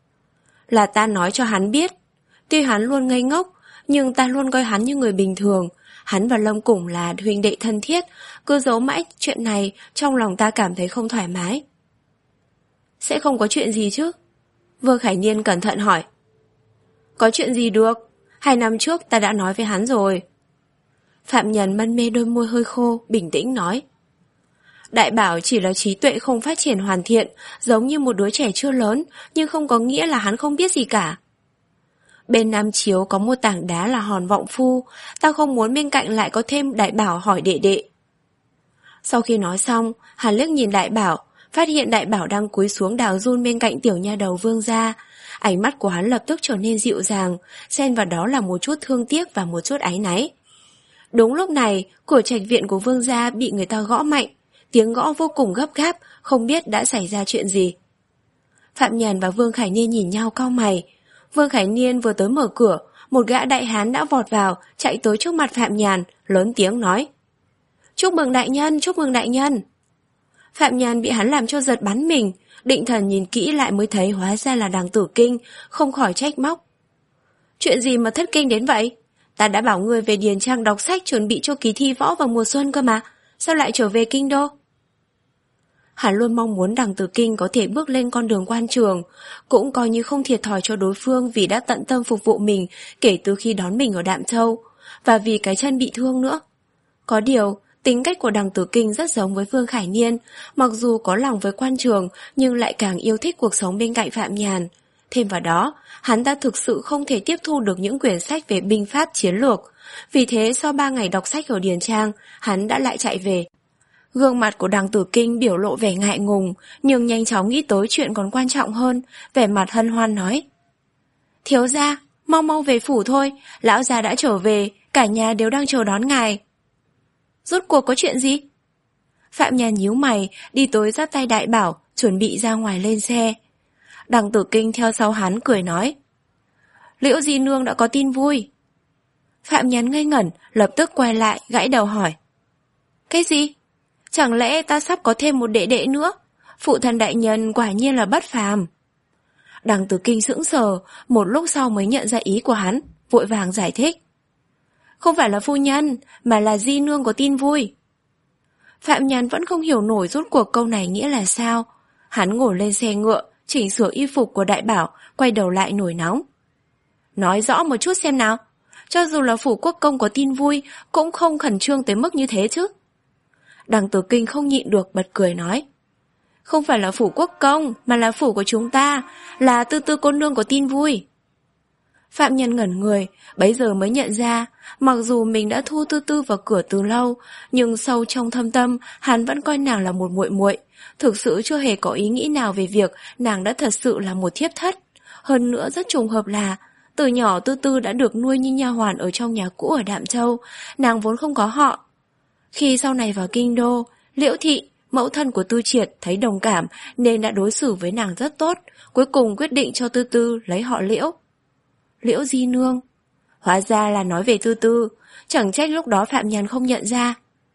S1: Là ta nói cho hắn biết. Tuy hắn luôn ngây ngốc, nhưng ta luôn coi hắn như người bình thường. Hắn và Lâm Củng là huynh đệ thân thiết, cứ giấu mãi chuyện này, trong lòng ta cảm thấy không thoải mái. Sẽ không có chuyện gì chứ? Vương Khải Niên cẩn thận hỏi. Có chuyện gì được? Hai năm trước ta đã nói với hắn rồi. Phạm Nhàn mân mê đôi môi hơi khô, bình tĩnh nói. Đại Bảo chỉ là trí tuệ không phát triển hoàn thiện, giống như một đứa trẻ chưa lớn, nhưng không có nghĩa là hắn không biết gì cả. Bên Nam Chiếu có một tảng đá là hòn vọng phu, ta không muốn bên cạnh lại có thêm Đại Bảo hỏi đệ đệ. Sau khi nói xong, hắn liếc nhìn Đại Bảo, phát hiện Đại Bảo đang cúi xuống đào giun bên cạnh tiểu nha đầu Vương gia. Ánh mắt của hắn lập tức trở nên dịu dàng, xen vào đó là một chút thương tiếc và một chút áy náy. Đúng lúc này, cửa trạch viện của Vương gia bị người ta gõ mạnh, tiếng gõ vô cùng gấp gáp, không biết đã xảy ra chuyện gì. Phạm Nhàn và Vương Khải Niên nhìn nhau cau mày. Vương Khải Niên vừa tới mở cửa, một gã đại hán đã vọt vào, chạy tới trước mặt Phạm Nhàn, lớn tiếng nói: Chúc mừng đại nhân, chúc mừng đại nhân. Phạm Nhàn bị hắn làm cho giật bắn mình, định thần nhìn kỹ lại mới thấy hóa ra là Đằng Tử Kinh, không khỏi trách móc. Chuyện gì mà thất kinh đến vậy? Ta đã bảo ngươi về điền trang đọc sách chuẩn bị cho kỳ thi võ vào mùa xuân cơ mà, sao lại trở về kinh đô? Hắn luôn mong muốn Đằng Tử Kinh có thể bước lên con đường quan trường, cũng coi như không thiệt thòi cho đối phương vì đã tận tâm phục vụ mình kể từ khi đón mình ở Đạm Châu, và vì cái chân bị thương nữa. Có điều, tính cách của Đằng Tử Kinh rất giống với Vương Khải Niên, mặc dù có lòng với quan trường nhưng lại càng yêu thích cuộc sống bên cạnh Phạm Nhàn. Thêm vào đó, hắn ta thực sự không thể tiếp thu được những quyển sách về binh pháp chiến lược. Vì thế sau ba ngày đọc sách ở Điền Trang, hắn đã lại chạy về. Gương mặt của Đằng Tử Kinh biểu lộ vẻ ngại ngùng, nhưng nhanh chóng nghĩ tới chuyện còn quan trọng hơn, vẻ mặt hân hoan nói: Thiếu gia, mau mau về phủ thôi, lão gia đã trở về, cả nhà đều đang chờ đón ngài. Rốt cuộc có chuyện gì? Phạm Nhàn nhíu mày, đi tới dắt tay Đại Bảo, chuẩn bị ra ngoài lên xe. Đằng Tử Kinh theo sau hắn cười nói: Liễu di nương đã có tin vui. Phạm Nhàn ngây ngẩn, lập tức quay lại, gãi đầu hỏi: Cái gì? Chẳng lẽ ta sắp có thêm một đệ đệ nữa? Phụ thân đại nhân quả nhiên là bất phàm. Đằng Tử Kinh sững sờ, một lúc sau mới nhận ra ý của hắn, vội vàng giải thích: Không phải là phu nhân, mà là di nương có tin vui. Phạm Nhàn vẫn không hiểu nổi rốt cuộc câu này nghĩa là sao. Hắn ngồi lên xe ngựa, chỉnh sửa y phục của Đại Bảo, quay đầu lại nổi nóng: Nói rõ một chút xem nào. Cho dù là phủ quốc công có tin vui, cũng không khẩn trương tới mức như thế chứ. Đằng Tử Kinh không nhịn được bật cười nói: Không phải là phủ quốc công, mà là phủ của chúng ta, là Tư Tư cô nương có tin vui. Phạm Nhân ngẩn người, bấy giờ mới nhận ra, mặc dù mình đã thu Tư Tư vào cửa từ lâu, nhưng sâu trong thâm tâm, hắn vẫn coi nàng là một muội muội, thực sự chưa hề có ý nghĩ nào về việc nàng đã thật sự là một thiếp thất. Hơn nữa rất trùng hợp là, từ nhỏ Tư Tư đã được nuôi như nha hoàn ở trong nhà cũ ở Đạm Châu, nàng vốn không có họ. Khi sau này vào kinh đô, Liễu thị, mẫu thân của Tư Triệt thấy đồng cảm nên đã đối xử với nàng rất tốt, cuối cùng quyết định cho Tư Tư lấy họ Liễu. Liễu di nương. Hóa ra là nói về Tư Tư, chẳng trách lúc đó Phạm Nhàn không nhận ra.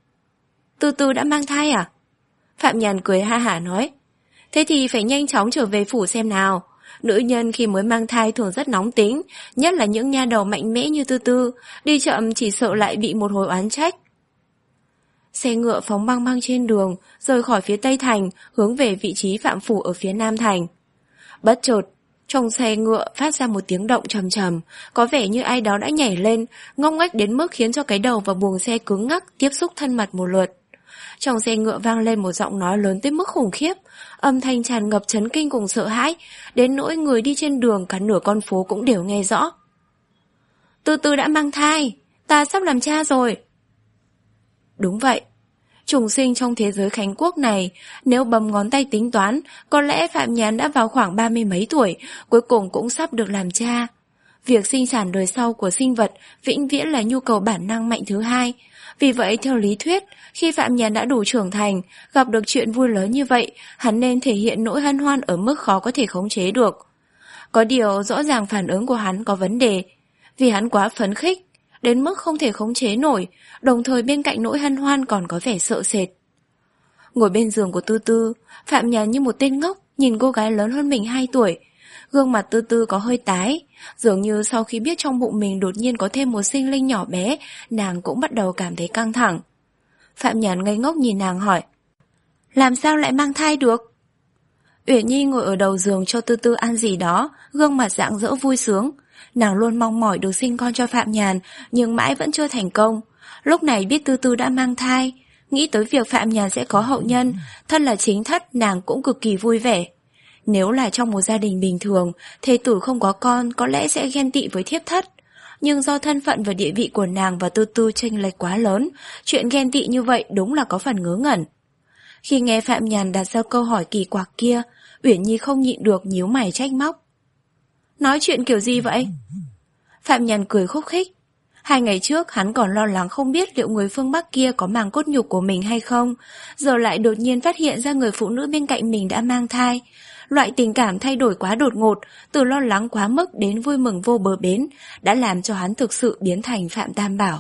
S1: Tư Tư đã mang thai à? Phạm Nhàn cười ha hả nói: Thế thì phải nhanh chóng trở về phủ xem nào. Nữ nhân khi mới mang thai thường rất nóng tính, nhất là những nha đầu mạnh mẽ như Tư Tư, đi chậm chỉ sợ lại bị một hồi oán trách. Xe ngựa phóng băng băng trên đường, rời khỏi phía Tây Thành, hướng về vị trí Phạm phủ ở phía Nam Thành. Bất chợt, trong xe ngựa phát ra một tiếng động trầm trầm, có vẻ như ai đó đã nhảy lên, ngóc ngách đến mức khiến cho cái đầu và buồng xe cứng ngắc tiếp xúc thân mật một lượt. Trong xe ngựa vang lên một giọng nói lớn tới mức khủng khiếp, âm thanh tràn ngập chấn kinh cùng sợ hãi, đến nỗi người đi trên đường cả nửa con phố cũng đều nghe rõ. Tư Tư đã mang thai, ta sắp làm cha rồi. Đúng vậy. Trùng sinh trong thế giới Khánh Quốc này, nếu bấm ngón tay tính toán, có lẽ Phạm Nhàn đã vào khoảng ba mươi mấy tuổi, cuối cùng cũng sắp được làm cha. Việc sinh sản đời sau của sinh vật vĩnh viễn là nhu cầu bản năng mạnh thứ hai. Vì vậy, theo lý thuyết, khi Phạm Nhàn đã đủ trưởng thành, gặp được chuyện vui lớn như vậy, hắn nên thể hiện nỗi hân hoan ở mức khó có thể khống chế được. Có điều, rõ ràng phản ứng của hắn có vấn đề, vì hắn quá phấn khích, đến mức không thể khống chế nổi, đồng thời bên cạnh nỗi hân hoan còn có vẻ sợ sệt. Ngồi bên giường của Tư Tư, Phạm Nhàn như một tên ngốc nhìn cô gái lớn hơn mình hai tuổi. Gương mặt Tư Tư có hơi tái, dường như sau khi biết trong bụng mình đột nhiên có thêm một sinh linh nhỏ bé, nàng cũng bắt đầu cảm thấy căng thẳng. Phạm Nhàn ngây ngốc nhìn nàng hỏi: Làm sao lại mang thai được? Uyển Nhi ngồi ở đầu giường cho Tư Tư ăn gì đó, gương mặt rạng rỡ vui sướng. Nàng luôn mong mỏi được sinh con cho Phạm Nhàn, nhưng mãi vẫn chưa thành công. Lúc này biết Tư Tư đã mang thai, nghĩ tới việc Phạm Nhàn sẽ có hậu nhân, thân là chính thất nàng cũng cực kỳ vui vẻ. Nếu là trong một gia đình bình thường, thê tử không có con có lẽ sẽ ghen tị với thiếp thất. Nhưng do thân phận và địa vị của nàng và Tư Tư chênh lệch quá lớn, chuyện ghen tị như vậy đúng là có phần ngớ ngẩn. Khi nghe Phạm Nhàn đặt ra câu hỏi kỳ quặc kia, Uyển Nhi không nhịn được nhíu mày trách móc: Nói chuyện kiểu gì vậy? Phạm Nhàn cười khúc khích. Hai ngày trước hắn còn lo lắng không biết liệu người phương Bắc kia có mang cốt nhục của mình hay không, giờ lại đột nhiên phát hiện ra người phụ nữ bên cạnh mình đã mang thai. Loại tình cảm thay đổi quá đột ngột, từ lo lắng quá mức đến vui mừng vô bờ bến, đã làm cho hắn thực sự biến thành Phạm Tam Bảo.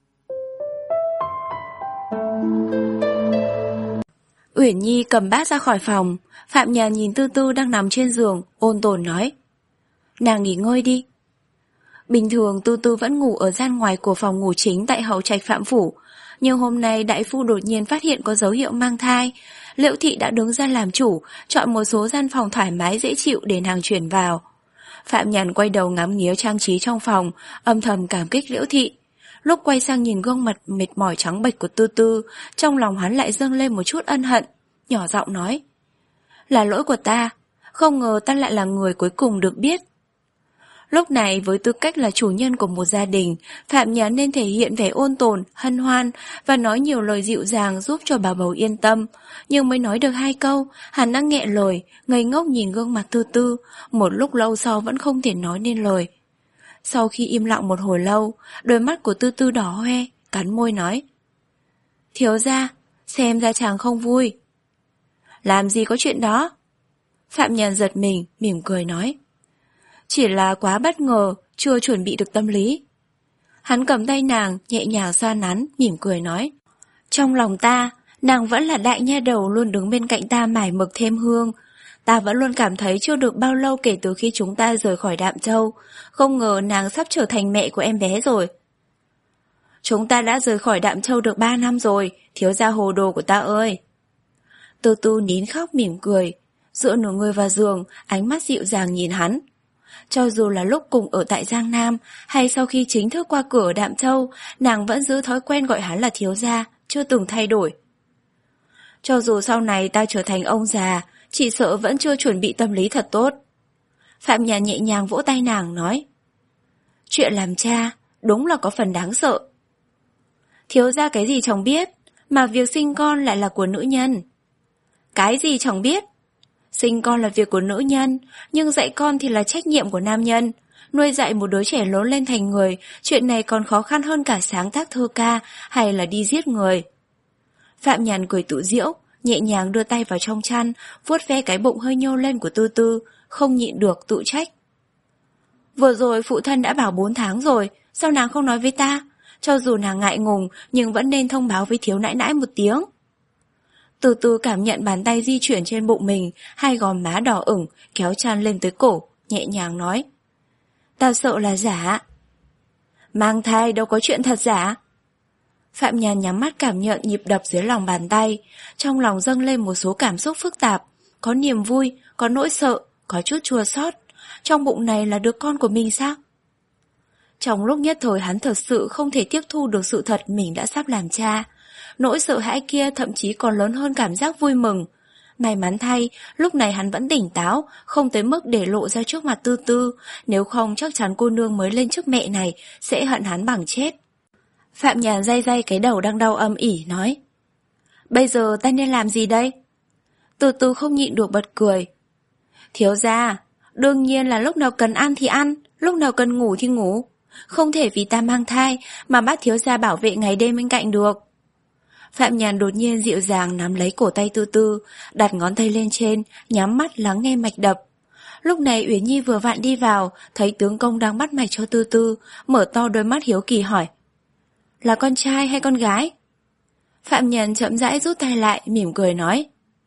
S1: Uyển Nhi cầm bát ra khỏi phòng, Phạm Nhàn nhìn Tư Tư đang nằm trên giường, ôn tồn nói: Nàng nghỉ ngơi đi. Bình thường Tư Tư vẫn ngủ ở gian ngoài của phòng ngủ chính tại hậu trạch Phạm phủ, nhưng hôm nay đại phu đột nhiên phát hiện có dấu hiệu mang thai. Liễu Thị đã đứng ra làm chủ, chọn một số gian phòng thoải mái dễ chịu để nàng chuyển vào. Phạm Nhàn quay đầu ngắm nghía trang trí trong phòng, âm thầm cảm kích Liễu Thị. Lúc quay sang nhìn gương mặt mệt mỏi trắng bệch của Tư Tư, trong lòng hắn lại dâng lên một chút ân hận, nhỏ giọng nói: là lỗi của ta, không ngờ ta lại là người cuối cùng được biết. Lúc này với tư cách là chủ nhân của một gia đình, Phạm Nhàn nên thể hiện vẻ ôn tồn, hân hoan và nói nhiều lời dịu dàng giúp cho bà bầu yên tâm. Nhưng mới nói được hai câu, hắn đã nghẹn lời, ngây ngốc nhìn gương mặt Tư Tư, một lúc lâu sau vẫn không thể nói nên lời. Sau khi im lặng một hồi lâu, đôi mắt của Tư Tư đỏ hoe, cắn môi nói: thiếu gia, xem ra chàng không vui. Làm gì có chuyện đó? Phạm Nhàn giật mình, mỉm cười nói: chỉ là quá bất ngờ, chưa chuẩn bị được tâm lý. Hắn cầm tay nàng, nhẹ nhàng xoa nắn, mỉm cười nói: trong lòng ta, nàng vẫn là đại nha đầu luôn đứng bên cạnh ta mải mực thêm hương. Ta vẫn luôn cảm thấy chưa được bao lâu kể từ khi chúng ta rời khỏi Đạm Châu, không ngờ nàng sắp trở thành mẹ của em bé rồi. Chúng ta đã rời khỏi Đạm Châu được ba năm rồi, thiếu gia hồ đồ của ta ơi. Tư Tư nín khóc mỉm cười, dựa nửa người vào giường, ánh mắt dịu dàng nhìn hắn. Cho dù là lúc cùng ở tại Giang Nam hay sau khi chính thức qua cửa ở Đạm Châu, nàng vẫn giữ thói quen gọi hắn là thiếu gia, chưa từng thay đổi. Cho dù sau này ta trở thành ông già, chỉ sợ vẫn chưa chuẩn bị tâm lý thật tốt. Phạm Nhàn nhẹ nhàng vỗ tay nàng nói: chuyện làm cha đúng là có phần đáng sợ. Thiếu gia cái gì chẳng biết, mà việc sinh con lại là của nữ nhân. Cái gì chẳng biết? Sinh con là việc của nữ nhân, nhưng dạy con thì là trách nhiệm của nam nhân. Nuôi dạy một đứa trẻ lớn lên thành người, chuyện này còn khó khăn hơn cả sáng tác thơ ca hay là đi giết người. Phạm Nhàn cười tự giễu, nhẹ nhàng đưa tay vào trong chăn, vuốt ve cái bụng hơi nhô lên của Tư Tư, không nhịn được tự trách. Vừa rồi phụ thân đã bảo bốn tháng rồi, sao nàng không nói với ta? Cho dù nàng ngại ngùng, nhưng vẫn nên thông báo với thiếu nãi nãi một tiếng. Từ từ cảm nhận bàn tay di chuyển trên bụng mình, hai gò má đỏ ửng, kéo chăn lên tới cổ, nhẹ nhàng nói: ta sợ là giả. Mang thai đâu có chuyện thật giả. Phạm Nhàn nhắm mắt cảm nhận nhịp đập dưới lòng bàn tay, trong lòng dâng lên một số cảm xúc phức tạp, có niềm vui, có nỗi sợ, có chút chua xót. Trong bụng này là đứa con của mình sao? Trong lúc nhất thời hắn thật sự không thể tiếp thu được sự thật mình đã sắp làm cha. Nỗi sợ hãi kia thậm chí còn lớn hơn cảm giác vui mừng. May mắn thay, lúc này hắn vẫn tỉnh táo, không tới mức để lộ ra trước mặt Tư Tư, nếu không chắc chắn cô nương mới lên trước mẹ này sẽ hận hắn bằng chết. Phạm Nhàn day day cái đầu đang đau âm ỉ nói: bây giờ ta nên làm gì đây? Tư Tư không nhịn được bật cười: thiếu gia, đương nhiên là lúc nào cần ăn thì ăn, lúc nào cần ngủ thì ngủ. Không thể vì ta mang thai mà bắt thiếu gia bảo vệ ngày đêm bên cạnh được. Phạm Nhàn đột nhiên dịu dàng nắm lấy cổ tay Tư Tư, đặt ngón tay lên trên, nhắm mắt lắng nghe mạch đập. Lúc này Uyển Nhi vừa vặn đi vào, thấy tướng công đang bắt mạch cho Tư Tư, mở to đôi mắt hiếu kỳ hỏi: là con trai hay con gái? Phạm Nhàn chậm rãi rút tay lại, mỉm cười nói: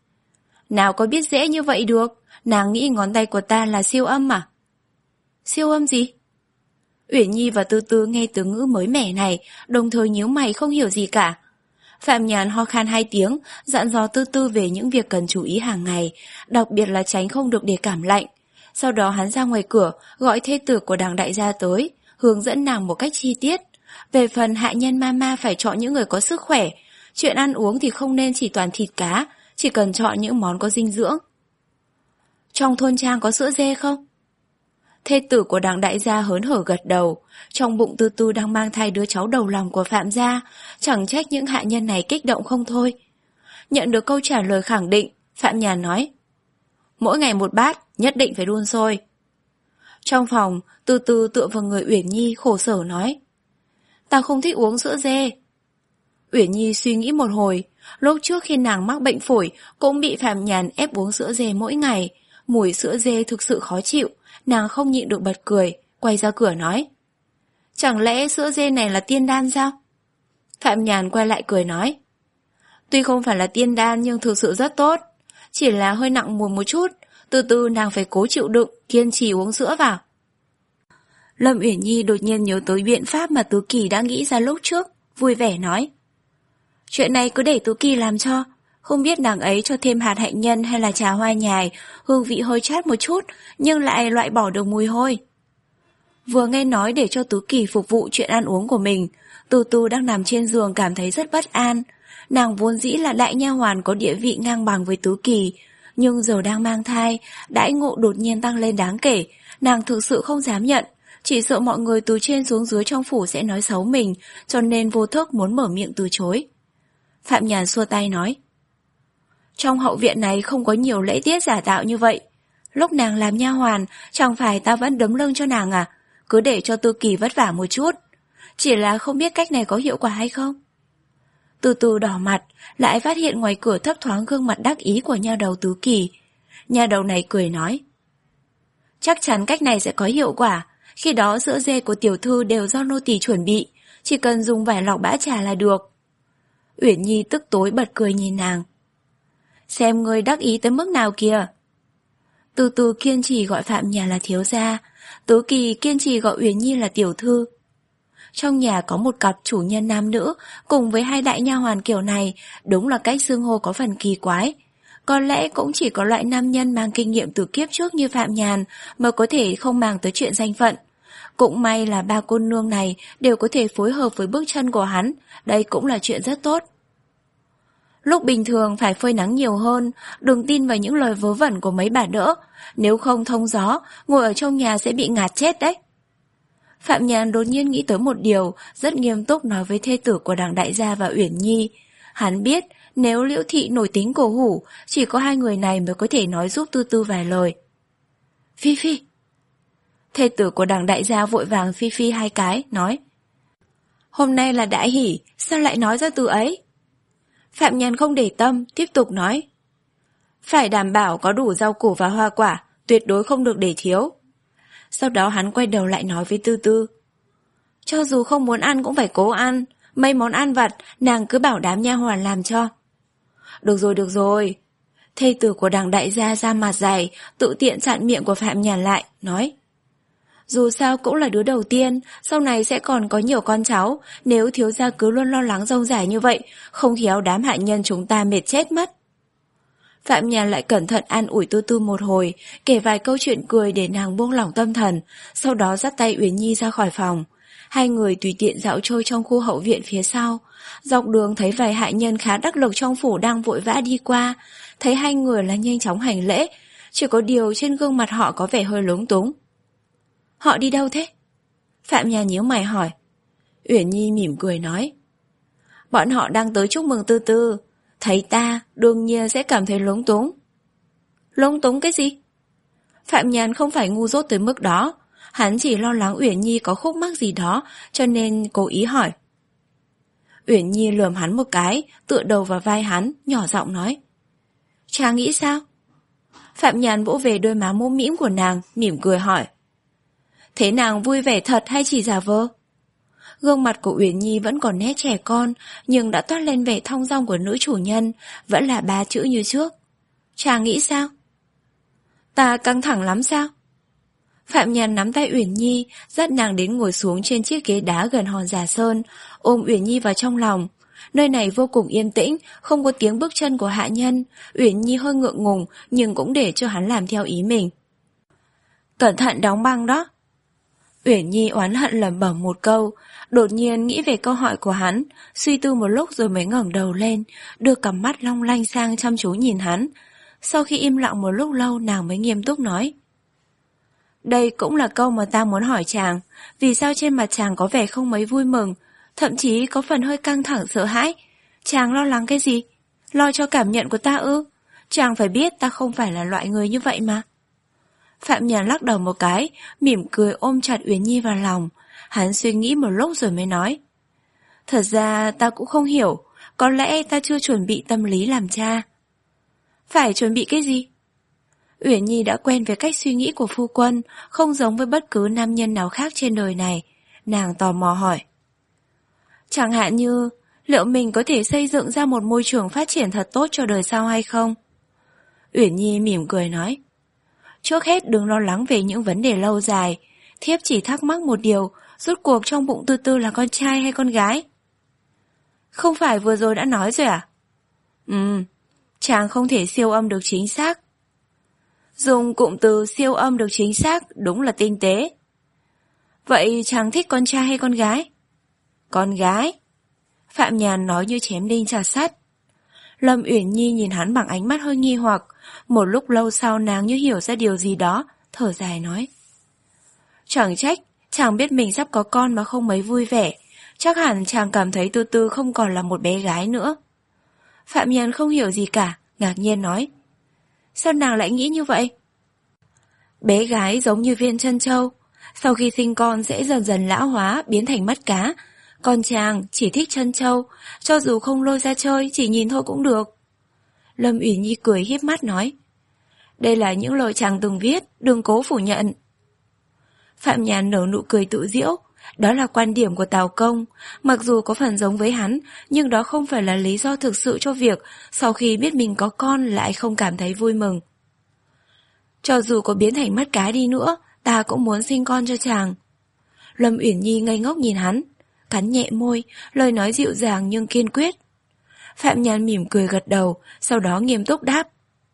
S1: nào có biết dễ như vậy được, nàng nghĩ ngón tay của ta là siêu âm à? Siêu âm gì? Uyển Nhi và Tư Tư nghe từ ngữ mới mẻ này, đồng thời nhíu mày không hiểu gì cả. Phạm Nhàn ho khan hai tiếng, dặn dò Tư Tư về những việc cần chú ý hàng ngày, đặc biệt là tránh không được để cảm lạnh. Sau đó hắn ra ngoài cửa, gọi thê tử của Đằng đại gia tới, hướng dẫn nàng một cách chi tiết. Về phần hạ nhân mama phải chọn những người có sức khỏe, chuyện ăn uống thì không nên chỉ toàn thịt cá, chỉ cần chọn những món có dinh dưỡng. Trong thôn trang có sữa dê không? Thê tử của Đằng đại gia hớn hở gật đầu, trong bụng Tư Tư đang mang thai đứa cháu đầu lòng của Phạm gia, chẳng trách những hạ nhân này kích động không thôi. Nhận được câu trả lời khẳng định, Phạm Nhàn nói: mỗi ngày một bát, nhất định phải đun sôi. Trong phòng, Tư Tư tựa vào người Uyển Nhi khổ sở nói: ta không thích uống sữa dê. Uyển Nhi suy nghĩ một hồi, lúc trước khi nàng mắc bệnh phổi cũng bị Phạm Nhàn ép uống sữa dê mỗi ngày, mùi sữa dê thực sự khó chịu, nàng không nhịn được bật cười, quay ra cửa nói: chẳng lẽ sữa dê này là tiên đan sao? Phạm Nhàn quay lại cười nói: tuy không phải là tiên đan nhưng thực sự rất tốt, chỉ là hơi nặng mùi một chút, từ từ nàng phải cố chịu đựng, kiên trì uống sữa vào. Lâm Uyển Nhi đột nhiên nhớ tới biện pháp mà Tứ Kỳ đã nghĩ ra lúc trước, vui vẻ nói: chuyện này cứ để Tứ Kỳ làm cho, Không biết nàng ấy cho thêm hạt hạnh nhân hay là trà hoa nhài, hương vị hơi chát một chút, nhưng lại loại bỏ được mùi hôi. Vừa nghe nói để cho Tứ Kỳ phục vụ chuyện ăn uống của mình, Từ Từ đang nằm trên giường cảm thấy rất bất an. Nàng vốn dĩ là đại nha hoàn có địa vị ngang bằng với Tứ Kỳ, nhưng giờ đang mang thai, đãi ngộ đột nhiên tăng lên đáng kể, nàng thực sự không dám nhận, chỉ sợ mọi người từ trên xuống dưới trong phủ sẽ nói xấu mình, cho nên vô thức muốn mở miệng từ chối. Phạm Nhàn xua tay nói, trong hậu viện này không có nhiều lễ tiết giả tạo như vậy. Lúc nàng làm nha hoàn, chẳng phải ta vẫn đấm lưng cho nàng à? Cứ để cho Tư Kỳ vất vả một chút. Chỉ là không biết cách này có hiệu quả hay không? Từ từ đỏ mặt, lại phát hiện ngoài cửa thấp thoáng gương mặt đắc ý của nha đầu Tứ Kỳ. Nha đầu này cười nói, chắc chắn cách này sẽ có hiệu quả. Khi đó sữa dê của tiểu thư đều do nô tỳ chuẩn bị, chỉ cần dùng vải lọc bã trà là được. Uyển Nhi tức tối bật cười nhìn nàng. Xem ngươi đắc ý tới mức nào kìa. Từ từ kiên trì gọi Phạm Nhàn là thiếu gia, Tứ Kỳ kiên trì gọi Uyển Nhi là tiểu thư. Trong nhà có một cặp chủ nhân nam nữ, cùng với hai đại nha hoàn kiểu này, đúng là cách xưng hô có phần kỳ quái. Có lẽ cũng chỉ có loại nam nhân mang kinh nghiệm từ kiếp trước như Phạm Nhàn mới có thể không mang tới chuyện danh phận. Cũng may là ba cô nương này đều có thể phối hợp với bước chân của hắn, đây cũng là chuyện rất tốt. Lúc bình thường phải phơi nắng nhiều hơn, đừng tin vào những lời vớ vẩn của mấy bà đỡ, nếu không thông gió, ngồi ở trong nhà sẽ bị ngạt chết đấy. Phạm Nhàn đột nhiên nghĩ tới một điều, rất nghiêm túc nói với thê tử của Đằng đại gia và Uyển Nhi. Hắn biết, nếu Liễu Thị nổi tính cổ hủ, chỉ có hai người này mới có thể nói giúp Tư Tư vài lời. Phi Phi. Thê tử của Đằng đại gia vội vàng Phi Phi hai cái, nói, hôm nay là đại hỷ, sao lại nói ra từ ấy? Phạm Nhàn không để tâm, tiếp tục nói, phải đảm bảo có đủ rau củ và hoa quả, tuyệt đối không được để thiếu. Sau đó hắn quay đầu lại nói với Tư Tư, cho dù không muốn ăn cũng phải cố ăn, mấy món ăn vặt nàng cứ bảo đám nha hoàn làm cho. Được rồi, được rồi. Thê tử của Đằng đại gia ra mặt dày, tự tiện chặn miệng của Phạm Nhàn lại, nói, dù sao cũng là đứa đầu tiên, sau này sẽ còn có nhiều con cháu, nếu thiếu gia cứ luôn lo lắng rông rải như vậy, không khéo đám hạ nhân chúng ta mệt chết mất. Phạm Nhàn lại cẩn thận an ủi Tư Tư một hồi, kể vài câu chuyện cười để nàng buông lỏng tâm thần, sau đó dắt tay Uyển Nhi ra khỏi phòng. Hai người tùy tiện dạo trôi trong khu hậu viện phía sau. Dọc đường thấy vài hạ nhân khá đắc lực trong phủ đang vội vã đi qua, thấy hai người là nhanh chóng hành lễ, chỉ có điều trên gương mặt họ có vẻ hơi lúng túng. Họ đi đâu thế? Phạm Nhàn nhíu mày hỏi. Uyển Nhi mỉm cười nói, bọn họ đang tới chúc mừng Tư Tư, thấy ta đương nhiên sẽ cảm thấy lúng túng. Lúng túng cái gì? Phạm Nhàn không phải ngu dốt tới mức đó, hắn chỉ lo lắng Uyển Nhi có khúc mắc gì đó, cho nên cố ý hỏi. Uyển Nhi lườm hắn một cái, tựa đầu vào vai hắn, nhỏ giọng nói, cha nghĩ sao? Phạm Nhàn vỗ về đôi má mũm mĩm của nàng, mỉm cười hỏi, thế nàng vui vẻ thật hay chỉ giả vờ? Gương mặt của Uyển Nhi vẫn còn nét trẻ con, nhưng đã toát lên vẻ thong dong của nữ chủ nhân, vẫn là ba chữ như trước. Cha nghĩ sao? Ta căng thẳng lắm sao? Phạm Nhàn nắm tay Uyển Nhi, dắt nàng đến ngồi xuống trên chiếc ghế đá gần hòn Giả Sơn, ôm Uyển Nhi vào trong lòng. Nơi này vô cùng yên tĩnh, không có tiếng bước chân của hạ nhân. Uyển Nhi hơi ngượng ngùng, nhưng cũng để cho hắn làm theo ý mình. Cẩn thận đóng băng đó. Uyển Nhi oán hận lẩm bẩm một câu, đột nhiên nghĩ về câu hỏi của hắn, suy tư một lúc rồi mới ngẩng đầu lên, đưa cặp mắt long lanh sang chăm chú nhìn hắn. Sau khi im lặng một lúc lâu, nàng mới nghiêm túc nói, đây cũng là câu mà ta muốn hỏi chàng, vì sao trên mặt chàng có vẻ không mấy vui mừng, thậm chí có phần hơi căng thẳng sợ hãi. Chàng lo lắng cái gì? Lo cho cảm nhận của ta ư? Chàng phải biết ta không phải là loại người như vậy mà. Phạm Nhàn lắc đầu một cái, mỉm cười ôm chặt Uyển Nhi vào lòng. Hắn suy nghĩ một lúc rồi mới nói, thật ra ta cũng không hiểu, có lẽ ta chưa chuẩn bị tâm lý làm cha. Phải chuẩn bị cái gì? Uyển Nhi đã quen với cách suy nghĩ của phu quân, không giống với bất cứ nam nhân nào khác trên đời này. Nàng tò mò hỏi, chẳng hạn như, liệu mình có thể xây dựng ra một môi trường phát triển thật tốt cho đời sau hay không? Uyển Nhi mỉm cười nói, trước hết đừng lo lắng về những vấn đề lâu dài, thiếp chỉ thắc mắc một điều, rốt cuộc trong bụng Tư Tư là con trai hay con gái? Không phải vừa rồi đã nói rồi à? Ừ, Chàng không thể siêu âm được chính xác. Dùng cụm từ siêu âm được chính xác đúng là tinh tế. Vậy chàng thích con trai hay con gái? Con gái. Phạm Nhàn nói như chém đinh chặt sắt. Lâm Uyển Nhi nhìn hắn bằng ánh mắt hơi nghi hoặc. Một lúc lâu sau nàng như hiểu ra điều gì đó, thở dài nói. Chẳng trách, chàng biết mình sắp có con mà không mấy vui vẻ. Chắc hẳn chàng cảm thấy Tư Tư không còn là một bé gái nữa. Phạm Nhàn không hiểu gì cả, ngạc nhiên nói. Sao nàng lại nghĩ như vậy? Bé gái giống như viên trân châu, sau khi sinh con sẽ dần dần lão hóa, biến thành mắt cá. Còn chàng chỉ thích trân châu, cho dù không lôi ra chơi, chỉ nhìn thôi cũng được. Lâm Uyển Nhi cười híp mắt nói. Đây là những lời chàng từng viết, đừng cố phủ nhận. Phạm Nhàn nở nụ cười tự giễu. Đó là quan điểm của Tào Công. Mặc dù có phần giống với hắn, nhưng đó không phải là lý do thực sự cho việc sau khi biết mình có con lại không cảm thấy vui mừng. Cho dù có biến thành mắt cá đi nữa, ta cũng muốn sinh con cho chàng. Lâm Uyển Nhi ngây ngốc nhìn hắn, cắn nhẹ môi, lời nói dịu dàng nhưng kiên quyết. Phạm Nhàn mỉm cười gật đầu, sau đó nghiêm túc đáp.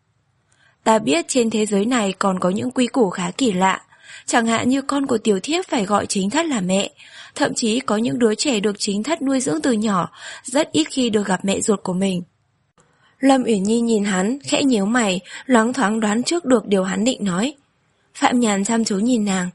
S1: Ta biết trên thế giới này còn có những quy củ khá kỳ lạ. Chẳng hạn như con của tiểu thiếp phải gọi chính thất là mẹ. Thậm chí có những đứa trẻ được chính thất nuôi dưỡng từ nhỏ, rất ít khi được gặp mẹ ruột của mình. Lâm Uyển Nhi nhìn hắn, khẽ nhíu mày, loáng thoáng đoán trước được điều hắn định nói. Phạm Nhàn chăm chú nhìn nàng.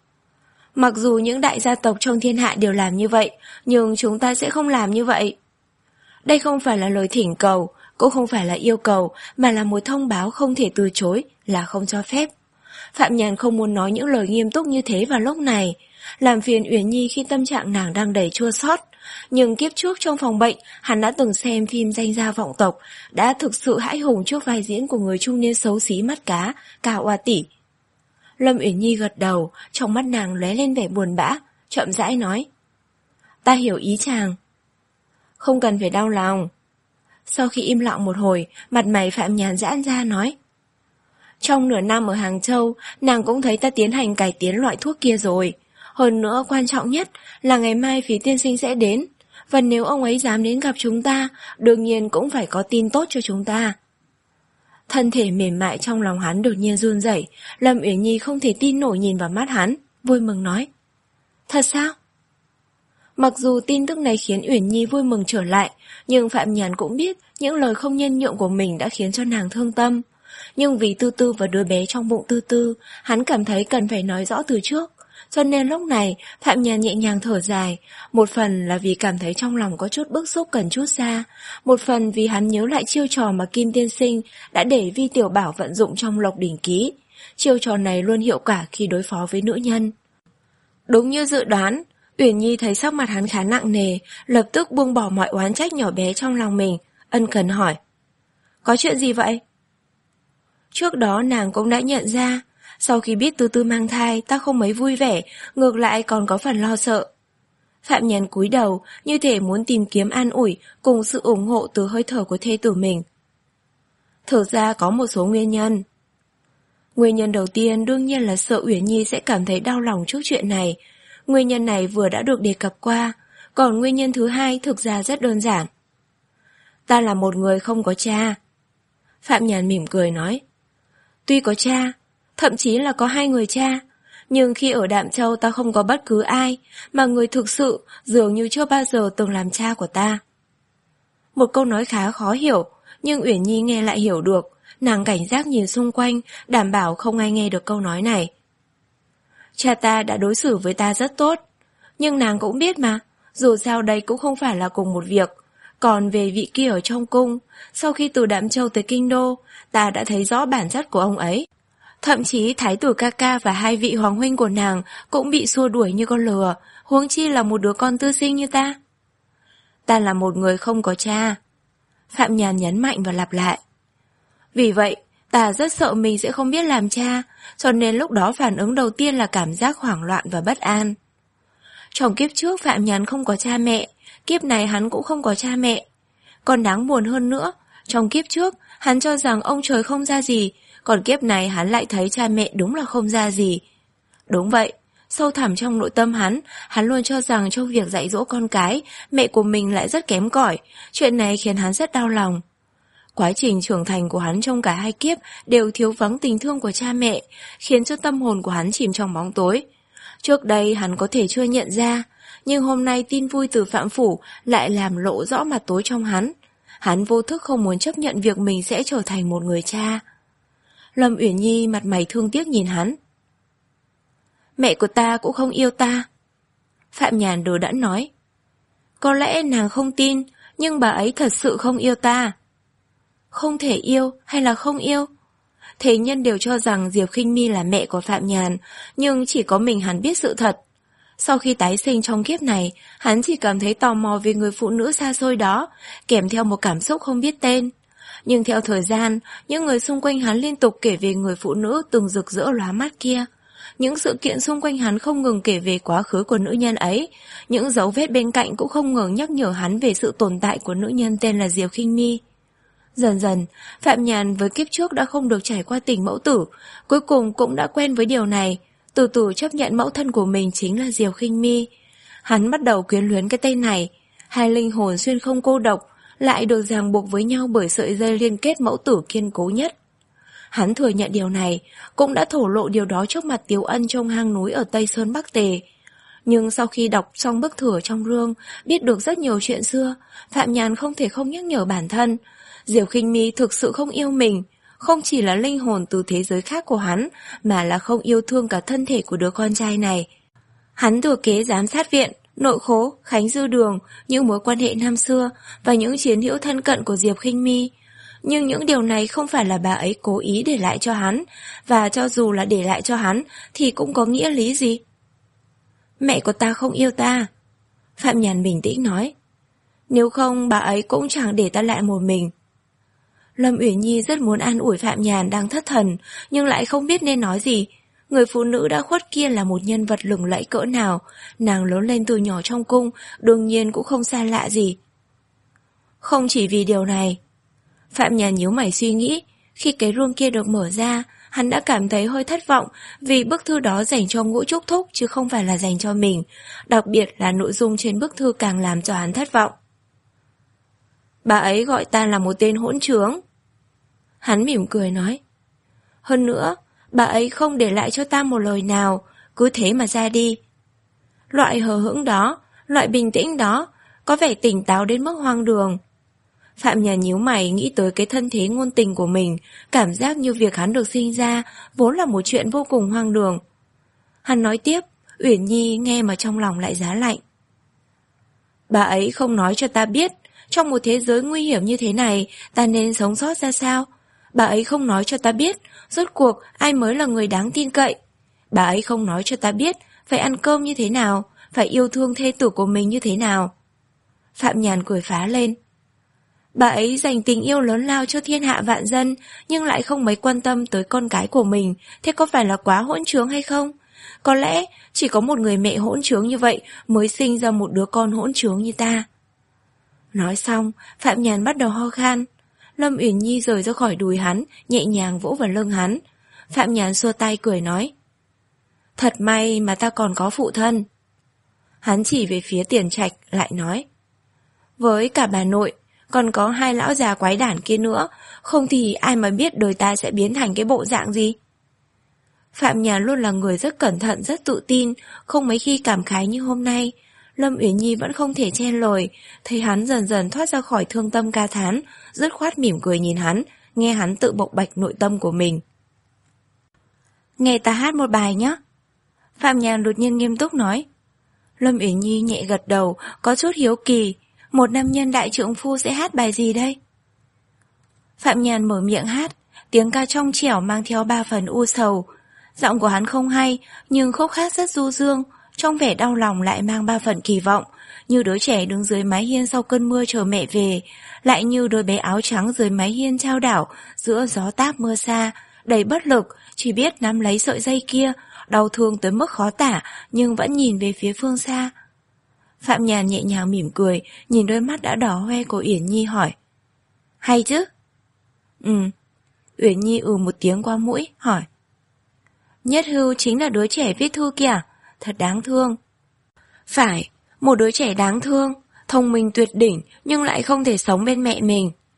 S1: Mặc dù những đại gia tộc trong thiên hạ đều làm như vậy, nhưng chúng ta sẽ không làm như vậy. Đây không phải là lời thỉnh cầu, cũng không phải là yêu cầu, mà là một thông báo không thể từ chối, là không cho phép. Phạm Nhàn không muốn nói những lời nghiêm túc như thế vào lúc này, làm phiền Uyển Nhi khi tâm trạng nàng đang đầy chua xót. Nhưng kiếp trước trong phòng bệnh, hắn đã từng xem phim Danh gia vọng tộc, đã thực sự hãi hùng trước vai diễn của người trung niên xấu xí mắt cá, Cao Oa Tỷ. Lâm Uyển Nhi gật đầu, trong mắt nàng lóe lên vẻ buồn bã, chậm rãi nói. Ta hiểu ý chàng. Không cần phải đau lòng. Sau khi im lặng một hồi, mặt mày Phạm Nhàn giãn ra nói. Trong nửa năm ở Hàng Châu, nàng cũng thấy ta tiến hành cải tiến loại thuốc kia rồi. Hơn nữa quan trọng nhất là ngày mai Phí tiên sinh sẽ đến. Và nếu ông ấy dám đến gặp chúng ta, đương nhiên cũng phải có tin tốt cho chúng ta. Thân thể mềm mại trong lòng hắn đột nhiên run rẩy. Lâm Uyển Nhi không thể tin nổi nhìn vào mắt hắn, vui mừng nói. Thật sao? Mặc dù tin tức này khiến Uyển Nhi vui mừng trở lại, nhưng Phạm Nhàn cũng biết những lời không nhân nhượng của mình đã khiến cho nàng thương tâm. Nhưng vì Tư Tư và đứa bé trong bụng Tư Tư, hắn cảm thấy cần phải nói rõ từ trước. Cho nên lúc này, Phạm Nhàn nhẹ nhàng thở dài, một phần là vì cảm thấy trong lòng có chút bức xúc cần chút ra, một phần vì hắn nhớ lại chiêu trò mà Kim Tiên Sinh đã để Vi Tiểu Bảo vận dụng trong Lộc Đỉnh Ký. Chiêu trò này luôn hiệu quả khi đối phó với nữ nhân. Đúng như dự đoán, Uyển Nhi thấy sắc mặt hắn khá nặng nề, lập tức buông bỏ mọi oán trách nhỏ bé trong lòng mình, ân cần hỏi. Có chuyện gì vậy? Trước đó nàng cũng đã nhận ra, sau khi biết Tư Tư mang thai, ta không mấy vui vẻ, ngược lại còn có phần lo sợ. Phạm Nhàn cúi đầu, như thể muốn tìm kiếm an ủi cùng sự ủng hộ từ hơi thở của thê tử mình. Thực ra có một số nguyên nhân. Nguyên nhân đầu tiên đương nhiên là sợ Uyển Nhi sẽ cảm thấy đau lòng trước chuyện này. Nguyên nhân này vừa đã được đề cập qua, còn nguyên nhân thứ hai thực ra rất đơn giản. Ta là một người không có cha. Phạm Nhàn mỉm cười nói. Tuy có cha, thậm chí là có hai người cha, nhưng khi ở Đạm Châu ta không có bất cứ ai, mà người thực sự dường như chưa bao giờ từng làm cha của ta. Một câu nói khá khó hiểu, nhưng Uyển Nhi nghe lại hiểu được, nàng cảnh giác nhìn xung quanh, đảm bảo không ai nghe được câu nói này. Cha ta đã đối xử với ta rất tốt, nhưng nàng cũng biết mà, dù sao đây cũng không phải là cùng một việc. Còn về vị kia ở trong cung, sau khi từ Đạm Châu tới Kinh Đô, ta đã thấy rõ bản chất của ông ấy. Thậm chí thái tử ca ca và hai vị hoàng huynh của nàng cũng bị xua đuổi như con lừa, huống chi là một đứa con tư sinh như ta. Ta là một người không có cha. Phạm Nhàn nhấn mạnh và lặp lại. Vì vậy, ta rất sợ mình sẽ không biết làm cha, cho nên lúc đó phản ứng đầu tiên là cảm giác hoảng loạn và bất an. Trong kiếp trước Phạm Nhàn không có cha mẹ, kiếp này hắn cũng không có cha mẹ. Còn đáng buồn hơn nữa, trong kiếp trước hắn cho rằng ông trời không ra gì, còn kiếp này hắn lại thấy cha mẹ đúng là không ra gì. Đúng vậy, sâu thẳm trong nội tâm hắn, hắn luôn cho rằng trong việc dạy dỗ con cái, mẹ của mình lại rất kém cỏi. Chuyện này khiến hắn rất đau lòng. Quá trình trưởng thành của hắn trong cả hai kiếp đều thiếu vắng tình thương của cha mẹ, khiến cho tâm hồn của hắn chìm trong bóng tối. Trước đây hắn có thể chưa nhận ra, nhưng hôm nay tin vui từ Phạm Phủ lại làm lộ rõ mặt tối trong hắn. Hắn vô thức không muốn chấp nhận việc mình sẽ trở thành một người cha. Lâm Uyển Nhi mặt mày thương tiếc nhìn hắn. Mẹ của ta cũng không yêu ta. Phạm Nhàn đờ đẫn nói. Có lẽ nàng không tin, nhưng bà ấy thật sự không yêu ta. Không thể yêu hay là không yêu? Thế nhân đều cho rằng Diệp Khinh My là mẹ của Phạm Nhàn, nhưng chỉ có mình hắn biết sự thật. Sau khi tái sinh trong kiếp này, hắn chỉ cảm thấy tò mò về người phụ nữ xa xôi đó, kèm theo một cảm xúc không biết tên. Nhưng theo thời gian, những người xung quanh hắn liên tục kể về người phụ nữ từng rực rỡ lóa mắt kia. Những sự kiện xung quanh hắn không ngừng kể về quá khứ của nữ nhân ấy. Những dấu vết bên cạnh cũng không ngừng nhắc nhở hắn về sự tồn tại của nữ nhân tên là Diệp Khinh My. Dần dần, Phạm Nhàn với kiếp trước đã không được trải qua tình mẫu tử, cuối cùng cũng đã quen với điều này, từ từ chấp nhận mẫu thân của mình chính là Diệp Khinh My. Hắn bắt đầu quyến luyến cái tên này, hai linh hồn xuyên không cô độc, lại được ràng buộc với nhau bởi sợi dây liên kết mẫu tử kiên cố nhất. Hắn thừa nhận điều này, cũng đã thổ lộ điều đó trước mặt Tiếu Ân trong hang núi ở Tây Sơn Bắc Tề. Nhưng sau khi đọc xong bức thư trong rương, biết được rất nhiều chuyện xưa, Phạm Nhàn không thể không nhắc nhở bản thân. Diệp Khinh My thực sự không yêu mình, không chỉ là linh hồn từ thế giới khác của hắn, mà là không yêu thương cả thân thể của đứa con trai này. Hắn thừa kế giám sát viện, nội khố, Khánh Dư Đường, những mối quan hệ năm xưa và những chiến hữu thân cận của Diệp Khinh My. Nhưng những điều này không phải là bà ấy cố ý để lại cho hắn, và cho dù là để lại cho hắn thì cũng có nghĩa lý gì? Mẹ của ta không yêu ta. Phạm Nhàn bình tĩnh nói. Nếu không bà ấy cũng chẳng để ta lại một mình. Lâm Uyển Nhi rất muốn an ủi Phạm Nhàn đang thất thần, nhưng lại không biết nên nói gì. Người phụ nữ đã khuất kia là một nhân vật lừng lẫy cỡ nào, nàng lớn lên từ nhỏ trong cung, đương nhiên cũng không xa lạ gì. Không chỉ vì điều này. Phạm Nhàn nhíu mày suy nghĩ, khi cái rương kia được mở ra, hắn đã cảm thấy hơi thất vọng vì bức thư đó dành cho Ngũ Trúc Thúc chứ không phải là dành cho mình, đặc biệt là nội dung trên bức thư càng làm cho hắn thất vọng. Bà ấy gọi ta là một tên hỗn trướng. Hắn mỉm cười nói. Hơn nữa, bà ấy không để lại cho ta một lời nào, cứ thế mà ra đi. Loại hờ hững đó, loại bình tĩnh đó, có vẻ tỉnh táo đến mức hoang đường. Phạm Nhàn nhíu mày nghĩ tới cái thân thế ngôn tình của mình, cảm giác như việc hắn được sinh ra vốn là một chuyện vô cùng hoang đường. Hắn nói tiếp, Uyển Nhi nghe mà trong lòng lại giá lạnh. Bà ấy không nói cho ta biết, trong một thế giới nguy hiểm như thế này, ta nên sống sót ra sao? Bà ấy không nói cho ta biết, rốt cuộc ai mới là người đáng tin cậy. Bà ấy không nói cho ta biết, phải ăn cơm như thế nào, phải yêu thương thê tử của mình như thế nào. Phạm Nhàn cười phá lên. Bà ấy dành tình yêu lớn lao cho thiên hạ vạn dân, nhưng lại không mấy quan tâm tới con cái của mình, thế có phải là quá hỗn trướng hay không? Có lẽ chỉ có một người mẹ hỗn trướng như vậy mới sinh ra một đứa con hỗn trướng như ta. Nói xong, Phạm Nhàn bắt đầu ho khan. Lâm Uyển Nhi rời ra khỏi đùi hắn, nhẹ nhàng vỗ vào lưng hắn. Phạm Nhàn xua tay cười nói. Thật may mà ta còn có phụ thân. Hắn chỉ về phía Tiền Trạch lại nói. Với cả bà nội, còn có hai lão già quái đản kia nữa, không thì ai mà biết đời ta sẽ biến thành cái bộ dạng gì. Phạm Nhàn luôn là người rất cẩn thận, rất tự tin, không mấy khi cảm khái như hôm nay. Lâm Uyển Nhi vẫn không thể chen lời, thấy hắn dần dần thoát ra khỏi thương tâm ca thán, dứt khoát mỉm cười nhìn hắn, nghe hắn tự bộc bạch nội tâm của mình. Nghe ta hát một bài nhé. Phạm Nhàn đột nhiên nghiêm túc nói. Lâm Uyển Nhi nhẹ gật đầu, có chút hiếu kỳ. Một nam nhân đại trượng phu sẽ hát bài gì đây? Phạm Nhàn mở miệng hát, tiếng ca trong trẻo mang theo ba phần u sầu. Giọng của hắn không hay, nhưng khúc hát rất du dương, trong vẻ đau lòng lại mang ba phần kỳ vọng, như đứa trẻ đứng dưới mái hiên sau cơn mưa chờ mẹ về, lại như đôi bé áo trắng dưới mái hiên trao đảo giữa gió táp mưa xa, đầy bất lực, chỉ biết nắm lấy sợi dây kia, đau thương tới mức khó tả, nhưng vẫn nhìn về phía phương xa. Phạm Nhàn nhẹ nhàng mỉm cười, nhìn đôi mắt đã đỏ hoe của Uyển Nhi hỏi. Hay chứ? Ừ. Uyển Nhi ừ một tiếng qua mũi, hỏi. Nhất Hưu chính là đứa trẻ viết thư kìa, thật đáng thương. Phải, một đứa trẻ đáng thương, thông minh tuyệt đỉnh nhưng lại không thể sống bên mẹ mình.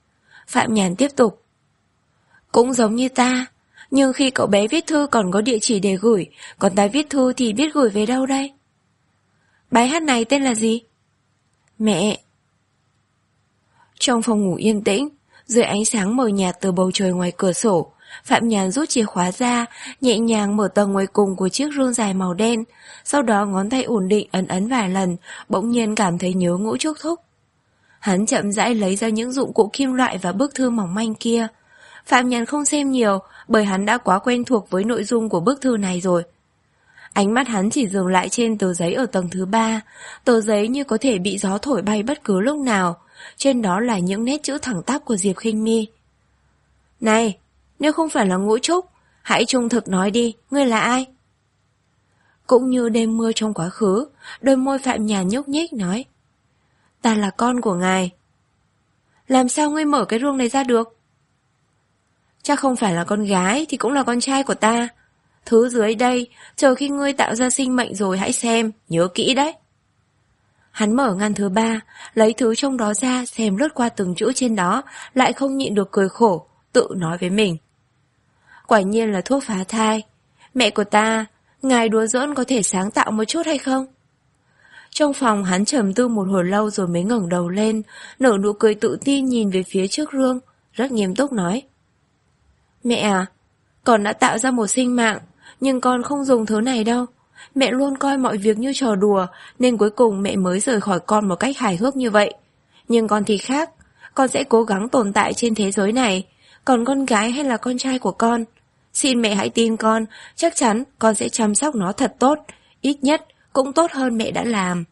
S1: Phạm Nhàn tiếp tục. Cũng giống như ta, nhưng khi cậu bé viết thư còn có địa chỉ để gửi, còn ta viết thư thì biết gửi về đâu đây? Bài hát này tên là gì? Mẹ. Trong phòng ngủ yên tĩnh, dưới ánh sáng mờ nhạt từ bầu trời ngoài cửa sổ, Phạm Nhàn rút chìa khóa ra, nhẹ nhàng mở tầng ngoài cùng của chiếc rương dài màu đen, sau đó ngón tay ổn định ấn ấn vài lần, bỗng nhiên cảm thấy nhớ Ngũ Trúc Thúc. Hắn chậm rãi lấy ra những dụng cụ kim loại và bức thư mỏng manh kia. Phạm Nhàn không xem nhiều, bởi hắn đã quá quen thuộc với nội dung của bức thư này rồi. Ánh mắt hắn chỉ dừng lại trên tờ giấy ở tầng thứ ba, tờ giấy như có thể bị gió thổi bay bất cứ lúc nào. Trên đó là những nét chữ thẳng tắp của Diệp Khinh My. Này, nếu không phải là Ngũ Trúc, hãy trung thực nói đi, ngươi là ai? Cũng như đêm mưa trong quá khứ, đôi môi Phạm Nhàn nhúc nhích nói. Ta là con của ngài. Làm sao ngươi mở cái rương này ra được? Chắc không phải là con gái thì cũng là con trai của ta. Thứ dưới đây, chờ khi ngươi tạo ra sinh mệnh rồi hãy xem, nhớ kỹ đấy. Hắn mở ngăn thứ ba, lấy thứ trong đó ra xem lướt qua từng chữ trên đó, lại không nhịn được cười khổ, tự nói với mình. Quả nhiên là thuốc phá thai. Mẹ của ta, ngài đùa giỡn có thể sáng tạo một chút hay không? Trong phòng hắn trầm tư một hồi lâu rồi mới ngẩng đầu lên, nở nụ cười tự tin nhìn về phía trước gương, rất nghiêm túc nói. Mẹ à, con đã tạo ra một sinh mạng, nhưng con không dùng thứ này đâu. Mẹ luôn coi mọi việc như trò đùa, nên cuối cùng mẹ mới rời khỏi con một cách hài hước như vậy. Nhưng con thì khác, con sẽ cố gắng tồn tại trên thế giới này. Còn con gái hay là con trai của con, xin mẹ hãy tin con, chắc chắn con sẽ chăm sóc nó thật tốt, ít nhất cũng tốt hơn mẹ đã làm.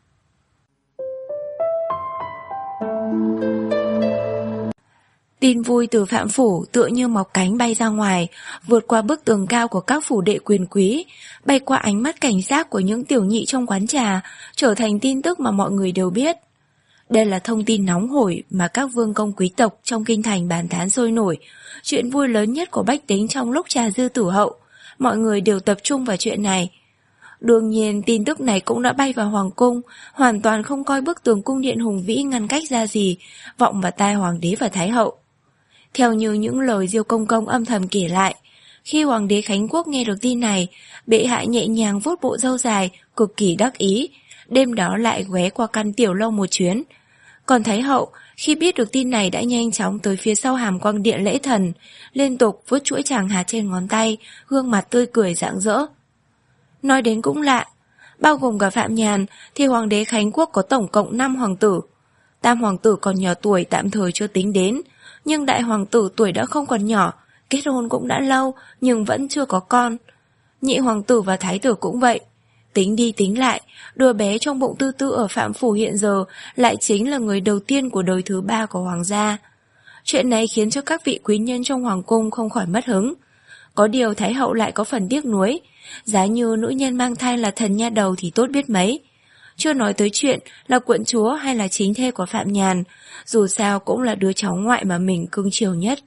S1: Tin vui từ Phạm phủ tựa như mọc cánh bay ra ngoài, vượt qua bức tường cao của các phủ đệ quyền quý, bay qua ánh mắt cảnh giác của những tiểu nhị trong quán trà, trở thành tin tức mà mọi người đều biết. Đây là thông tin nóng hổi mà các vương công quý tộc trong kinh thành bàn tán sôi nổi, chuyện vui lớn nhất của bách tính trong lúc trà dư tử hậu, mọi người đều tập trung vào chuyện này. Đương nhiên tin tức này cũng đã bay vào hoàng cung, hoàn toàn không coi bức tường cung điện hùng vĩ ngăn cách ra gì, vọng vào tai hoàng đế và thái hậu. Theo như những lời Diêu Công Công âm thầm kể lại, khi hoàng đế Khánh Quốc nghe được tin này, bệ hạ nhẹ nhàng vuốt bộ râu dài, cực kỳ đắc ý, đêm đó lại ghé qua căn tiểu lâu một chuyến. Còn thái hậu, khi biết được tin này đã nhanh chóng tới phía sau hàm quang điện lễ thần, liên tục vuốt chuỗi tràng hạt trên ngón tay, gương mặt tươi cười rạng rỡ. Nói đến cũng lạ, bao gồm cả Phạm Nhàn thì hoàng đế Khánh Quốc có tổng cộng năm hoàng tử. Tam hoàng tử còn nhỏ tuổi tạm thời chưa tính đến, nhưng đại hoàng tử tuổi đã không còn nhỏ, kết hôn cũng đã lâu nhưng vẫn chưa có con. Nhị hoàng tử và thái tử cũng vậy. Tính đi tính lại, đứa bé trong bụng Tư Tư ở Phạm phủ hiện giờ lại chính là người đầu tiên của đời thứ ba của hoàng gia. Chuyện này khiến cho các vị quý nhân trong hoàng cung không khỏi mất hứng. Có điều thái hậu lại có phần tiếc nuối, giá như nữ nhân mang thai là thần nha đầu thì tốt biết mấy. Chưa nói tới chuyện là quận chúa hay là chính thê của Phạm Nhàn, dù sao cũng là đứa cháu ngoại mà mình cưng chiều nhất.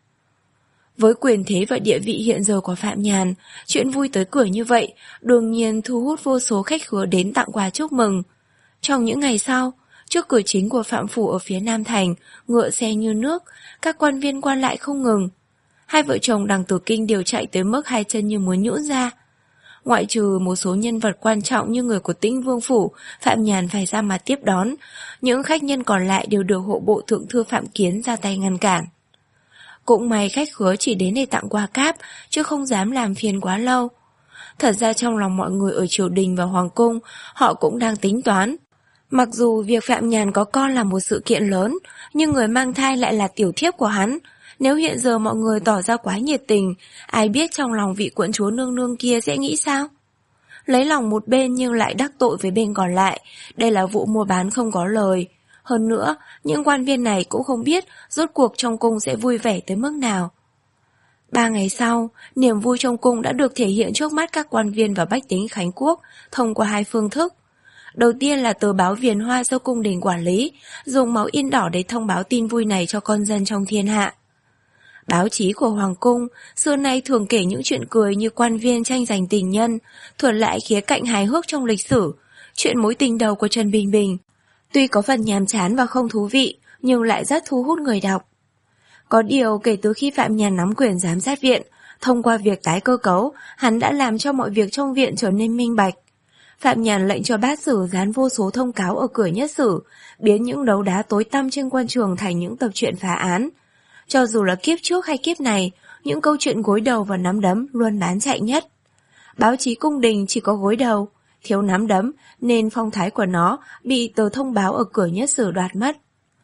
S1: Với quyền thế và địa vị hiện giờ của Phạm Nhàn, chuyện vui tới cửa như vậy đương nhiên thu hút vô số khách khứa đến tặng quà chúc mừng. Trong những ngày sau, trước cửa chính của Phạm phủ ở phía Nam Thành, ngựa xe như nước, các quan viên qua lại không ngừng. Hai vợ chồng Đằng Tử Kinh đều chạy tới mức hai chân như muốn nhũn ra. Ngoại trừ một số nhân vật quan trọng như người của Tĩnh Vương phủ, Phạm Nhàn phải ra mặt tiếp đón, những khách nhân còn lại đều được hộ bộ thượng thư Phạm Kiến ra tay ngăn cản. Cũng may khách khứa chỉ đến để tặng quà cáp, chứ không dám làm phiền quá lâu. Thật ra trong lòng mọi người ở triều đình và hoàng cung, họ cũng đang tính toán. Mặc dù việc Phạm Nhàn có con là một sự kiện lớn, nhưng người mang thai lại là tiểu thiếp của hắn. Nếu hiện giờ mọi người tỏ ra quá nhiệt tình, ai biết trong lòng vị quận chúa nương nương kia sẽ nghĩ sao? Lấy lòng một bên nhưng lại đắc tội với bên còn lại, đây là vụ mua bán không có lời. Hơn nữa, những quan viên này cũng không biết rốt cuộc trong cung sẽ vui vẻ tới mức nào. Ba ngày sau, niềm vui trong cung đã được thể hiện trước mắt các quan viên và bách tính Khánh Quốc thông qua hai phương thức. Đầu tiên là tờ báo Viền Hoa do cung đình quản lý, dùng máu in đỏ để thông báo tin vui này cho con dân trong thiên hạ. Báo chí của Hoàng cung xưa nay thường kể những chuyện cười như quan viên tranh giành tình nhân, thuật lại khía cạnh hài hước trong lịch sử, chuyện mối tình đầu của Trần Bình Bình. Tuy có phần nhàm chán và không thú vị, nhưng lại rất thu hút người đọc. Có điều kể từ khi Phạm Nhàn nắm quyền giám sát viện, thông qua việc tái cơ cấu, hắn đã làm cho mọi việc trong viện trở nên minh bạch. Phạm Nhàn lệnh cho bát sử dán vô số thông cáo ở cửa nhất sử, biến những đấu đá tối tăm trên quan trường thành những tập truyện phá án. Cho dù là kiếp trước hay kiếp này, những câu chuyện gối đầu và nắm đấm luôn bán chạy nhất. Báo chí cung đình chỉ có gối đầu, thiếu nắm đấm nên phong thái của nó bị tờ thông báo ở cửa nhất sử đoạt mất.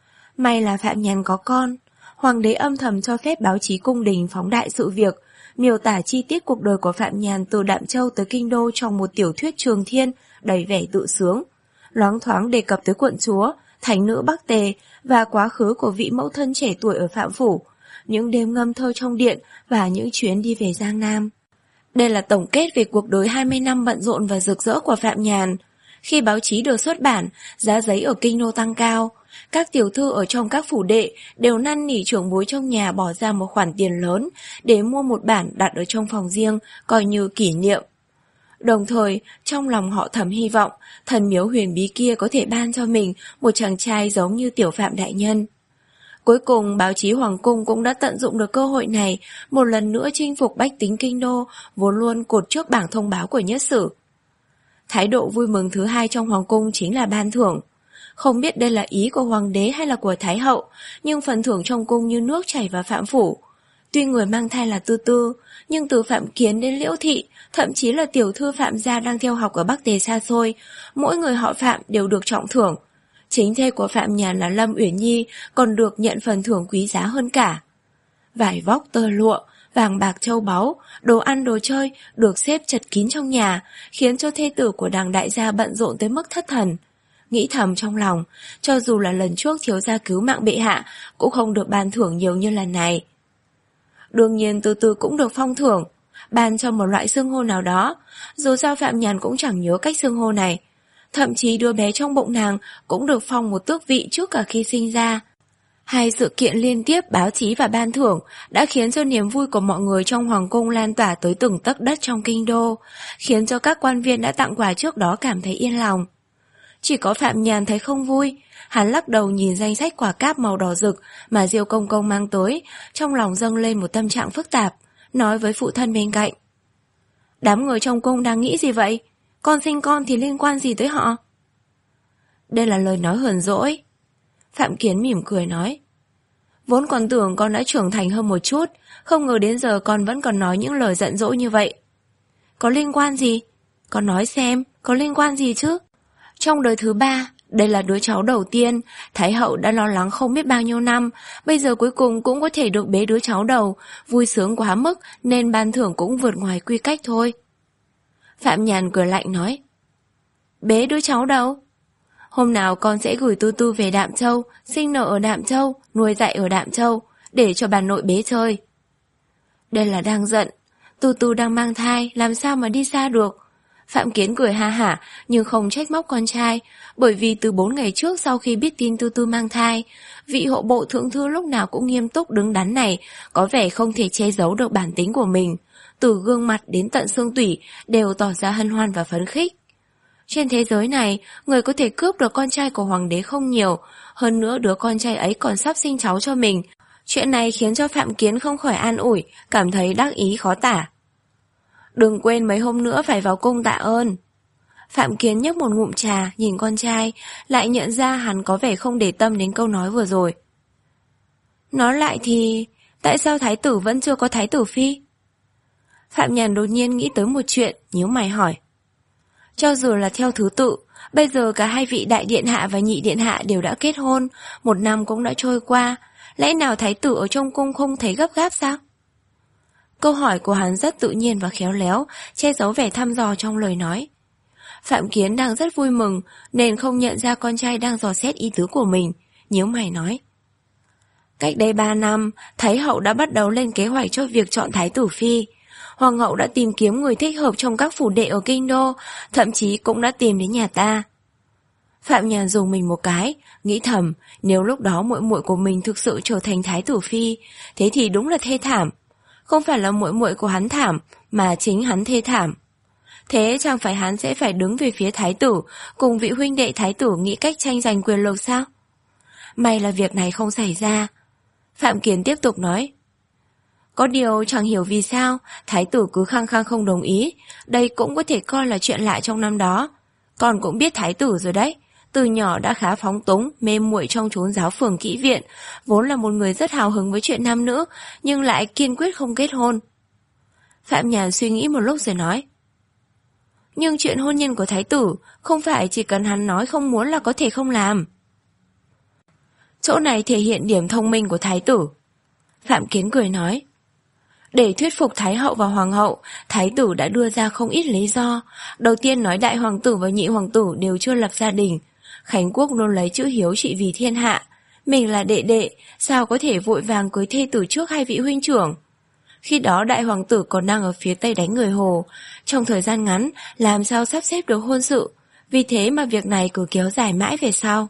S1: May là Phạm Nhàn có con, hoàng đế âm thầm cho phép báo chí cung đình phóng đại sự việc, miêu tả chi tiết cuộc đời của Phạm Nhàn từ Đạm Châu tới Kinh Đô trong một tiểu thuyết trường thiên đầy vẻ tự sướng, loáng thoáng đề cập tới quận chúa, thành nữ Bắc Tề và quá khứ của vị mẫu thân trẻ tuổi ở Phạm Phủ, những đêm ngâm thơ trong điện và những chuyến đi về Giang Nam. Đây là tổng kết về cuộc đời hai mươi năm bận rộn và rực rỡ của Phạm Nhàn. Khi báo chí được xuất bản, giá giấy ở Kinh Đô tăng cao. Các tiểu thư ở trong các phủ đệ đều năn nỉ trưởng bối trong nhà bỏ ra một khoản tiền lớn để mua một bản đặt ở trong phòng riêng, coi như kỷ niệm. Đồng thời, trong lòng họ thầm hy vọng thần miếu huyền bí kia có thể ban cho mình một chàng trai giống như tiểu Phạm đại nhân. Cuối cùng, báo chí Hoàng cung cũng đã tận dụng được cơ hội này, một lần nữa chinh phục bách tính Kinh Đô, vốn luôn cột trước bảng thông báo của nhất sử. Thái độ vui mừng thứ hai trong Hoàng cung chính là ban thưởng. Không biết đây là ý của Hoàng đế hay là của Thái hậu, nhưng phần thưởng trong cung như nước chảy vào Phạm phủ. Tuy người mang thai là Tư Tư, nhưng từ Phạm Kiến đến Liễu Thị, thậm chí là tiểu thư Phạm gia đang theo học ở Bắc Tề xa xôi, mỗi người họ Phạm đều được trọng thưởng. Chính thê của Phạm Nhàn là Lâm Uyển Nhi còn được nhận phần thưởng quý giá hơn cả. Vải vóc tơ lụa, vàng bạc châu báu, đồ ăn đồ chơi được xếp chật kín trong nhà, khiến cho thê tử của đằng đại gia bận rộn tới mức thất thần. Nghĩ thầm trong lòng, cho dù là lần trước thiếu gia cứu mạng bệ hạ, cũng không được ban thưởng nhiều như lần này. Đương nhiên Từ Từ cũng được phong thưởng, ban cho một loại xưng hô nào đó, dù sao Phạm Nhàn cũng chẳng nhớ cách xưng hô này. Thậm chí đứa bé trong bụng nàng cũng được phong một tước vị trước cả khi sinh ra. Hai sự kiện liên tiếp báo chí và ban thưởng đã khiến cho niềm vui của mọi người trong Hoàng cung lan tỏa tới từng tấc đất trong Kinh Đô, khiến cho các quan viên đã tặng quà trước đó cảm thấy yên lòng. Chỉ có Phạm Nhàn thấy không vui, hắn lắc đầu nhìn danh sách quà cáp màu đỏ rực mà Diêu Công Công mang tới, trong lòng dâng lên một tâm trạng phức tạp, nói với phụ thân bên cạnh. Đám người trong cung đang nghĩ gì vậy? Con sinh con thì liên quan gì tới họ? Đây là lời nói hờn dỗi. Phạm Kiến mỉm cười nói. Vốn còn tưởng con đã trưởng thành hơn một chút, không ngờ đến giờ con vẫn còn nói những lời giận dỗi như vậy. Có liên quan gì? Con nói xem, có liên quan gì chứ? Trong đời thứ ba, đây là đứa cháu đầu tiên, Thái hậu đã lo lắng không biết bao nhiêu năm, bây giờ cuối cùng cũng có thể được bế đứa cháu đầu, vui sướng quá mức nên ban thưởng cũng vượt ngoài quy cách thôi. Phạm Nhàn cười lạnh nói. Bế đứa cháu đầu? Hôm nào con sẽ gửi Tư Tư về Đạm Châu, sinh nở ở Đạm Châu, nuôi dạy ở Đạm Châu, để cho bà nội bế chơi. Đây là đang giận, Tư Tư đang mang thai, làm sao mà đi xa được. Phạm Kiến cười ha hả nhưng không trách móc con trai, bởi vì từ bốn ngày trước sau khi biết tin Tư Tư mang thai, vị hộ bộ thượng thư lúc nào cũng nghiêm túc đứng đắn này có vẻ không thể che giấu được bản tính của mình, từ gương mặt đến tận xương tủy đều tỏ ra hân hoan và phấn khích. Trên thế giới này, người có thể cướp được con trai của hoàng đế không nhiều, hơn nữa đứa con trai ấy còn sắp sinh cháu cho mình. Chuyện này khiến cho Phạm Kiến không khỏi an ủi, cảm thấy đắc ý khó tả. Đừng quên mấy hôm nữa phải vào cung tạ ơn. Phạm Kiến nhấp một ngụm trà, nhìn con trai, lại nhận ra hắn có vẻ không để tâm đến câu nói vừa rồi. Nói lại thì, tại sao thái tử vẫn chưa có thái tử phi? Phạm Nhàn đột nhiên nghĩ tới một chuyện, nhíu mày hỏi. Cho dù là theo thứ tự, bây giờ cả hai vị đại điện hạ và nhị điện hạ đều đã kết hôn, một năm cũng đã trôi qua, lẽ nào thái tử ở trong cung không thấy gấp gáp sao? Câu hỏi của hắn rất tự nhiên và khéo léo, che giấu vẻ thăm dò trong lời nói. Phạm Kiến đang rất vui mừng, nên không nhận ra con trai đang dò xét ý tứ của mình, nhíu mày nói. Cách đây ba năm, Thái hậu đã bắt đầu lên kế hoạch cho việc chọn thái tử phi. Hoàng hậu đã tìm kiếm người thích hợp trong các phủ đệ ở Kinh Đô, thậm chí cũng đã tìm đến nhà ta. Phạm Nhàn dùng mình một cái, nghĩ thầm, nếu lúc đó muội muội của mình thực sự trở thành thái tử phi, thế thì đúng là thê thảm. Không phải là muội muội của hắn thảm, mà chính hắn thê thảm. Thế chẳng phải hắn sẽ phải đứng về phía thái tử, cùng vị huynh đệ thái tử nghĩ cách tranh giành quyền lực sao? May là việc này không xảy ra. Phạm Kiến tiếp tục nói. Có điều chẳng hiểu vì sao thái tử cứ khăng khăng không đồng ý. Đây cũng có thể coi là chuyện lạ trong năm đó. Con cũng biết thái tử rồi đấy. Từ nhỏ đã khá phóng túng, mê muội trong chốn giáo phường kỹ viện, vốn là một người rất hào hứng với chuyện nam nữ, nhưng lại kiên quyết không kết hôn. Phạm Nhàn suy nghĩ một lúc rồi nói. Nhưng chuyện hôn nhân của thái tử không phải chỉ cần hắn nói không muốn là có thể không làm. Chỗ này thể hiện điểm thông minh của thái tử. Phạm Kiến cười nói. Để thuyết phục thái hậu và hoàng hậu, thái tử đã đưa ra không ít lý do. Đầu tiên nói đại hoàng tử và nhị hoàng tử đều chưa lập gia đình. Khánh Quốc luôn lấy chữ hiếu trị vì thiên hạ. Mình là đệ đệ, sao có thể vội vàng cưới thê tử trước hai vị huynh trưởng. Khi đó đại hoàng tử còn đang ở phía tây đánh người Hồ. Trong thời gian ngắn, làm sao sắp xếp được hôn sự. Vì thế mà việc này cứ kéo dài mãi về sau.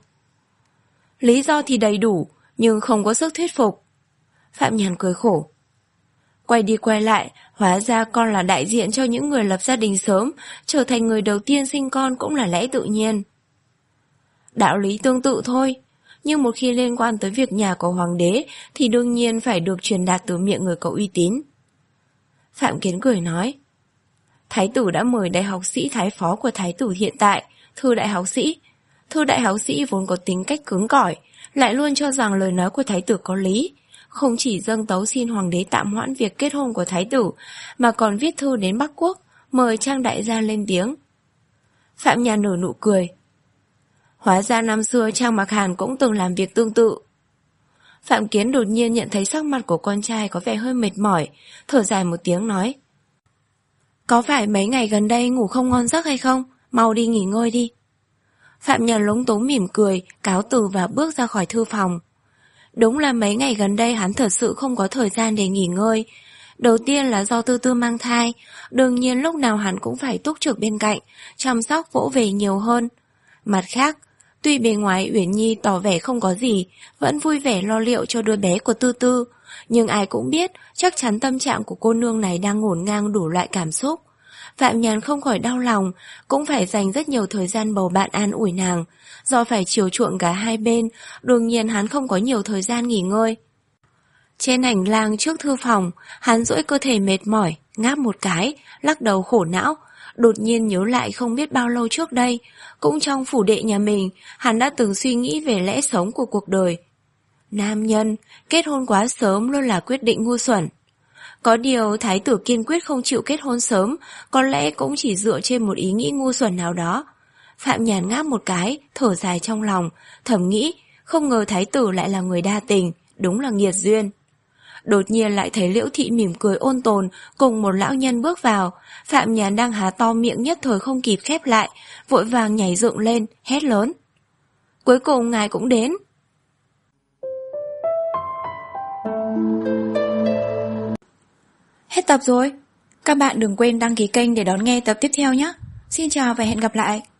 S1: Lý do thì đầy đủ, nhưng không có sức thuyết phục. Phạm Nhàn cười khổ. Quay đi quay lại, hóa ra con là đại diện cho những người lập gia đình sớm, trở thành người đầu tiên sinh con cũng là lẽ tự nhiên. Đạo lý tương tự thôi, nhưng một khi liên quan tới việc nhà của hoàng đế thì đương nhiên phải được truyền đạt từ miệng người có uy tín. Phạm Kiến cười nói. Thái tử đã mời đại học sĩ thái phó của thái tử hiện tại, Thư đại học sĩ. Thư đại học sĩ vốn có tính cách cứng cỏi, lại luôn cho rằng lời nói của thái tử có lý. Không chỉ dâng tấu xin hoàng đế tạm hoãn việc kết hôn của thái tử, mà còn viết thư đến Bắc Quốc, mời Trang đại gia lên tiếng. Phạm Nhàn nở nụ cười. Hóa ra năm xưa Trang Mặc Hàn cũng từng làm việc tương tự. Phạm Kiến đột nhiên nhận thấy sắc mặt của con trai có vẻ hơi mệt mỏi, thở dài một tiếng nói. Có phải mấy ngày gần đây ngủ không ngon giấc hay không? Mau đi nghỉ ngơi đi. Phạm Nhàn lúng túng mỉm cười, cáo từ và bước ra khỏi thư phòng. Đúng là mấy ngày gần đây hắn thật sự không có thời gian để nghỉ ngơi. Đầu tiên là do Tư Tư mang thai, đương nhiên lúc nào hắn cũng phải túc trực bên cạnh, chăm sóc vỗ về nhiều hơn. Mặt khác, tuy bề ngoài Uyển Nhi tỏ vẻ không có gì, vẫn vui vẻ lo liệu cho đứa bé của Tư Tư, nhưng ai cũng biết chắc chắn tâm trạng của cô nương này đang ngổn ngang đủ loại cảm xúc. Phạm Nhàn không khỏi đau lòng, cũng phải dành rất nhiều thời gian bầu bạn an ủi nàng. Do phải chiều chuộng cả hai bên, đương nhiên hắn không có nhiều thời gian nghỉ ngơi. Trên hành lang trước thư phòng, hắn duỗi cơ thể mệt mỏi, ngáp một cái, lắc đầu khổ não. Đột nhiên nhớ lại không biết bao lâu trước đây, cũng trong phủ đệ nhà mình, hắn đã từng suy nghĩ về lẽ sống của cuộc đời. Nam nhân, kết hôn quá sớm luôn là quyết định ngu xuẩn. Có điều thái tử kiên quyết không chịu kết hôn sớm, có lẽ cũng chỉ dựa trên một ý nghĩ ngu xuẩn nào đó. Phạm Nhàn ngáp một cái, thở dài trong lòng, thầm nghĩ, không ngờ thái tử lại là người đa tình, đúng là nghiệt duyên. Đột nhiên lại thấy Liễu Thị mỉm cười ôn tồn, cùng một lão nhân bước vào. Phạm Nhàn đang há to miệng nhất thời không kịp khép lại, vội vàng nhảy dựng lên, hét lớn. Cuối cùng ngài cũng đến. Hết tập rồi. Các bạn đừng quên đăng ký kênh để đón nghe tập tiếp theo nhé. Xin chào và hẹn gặp lại.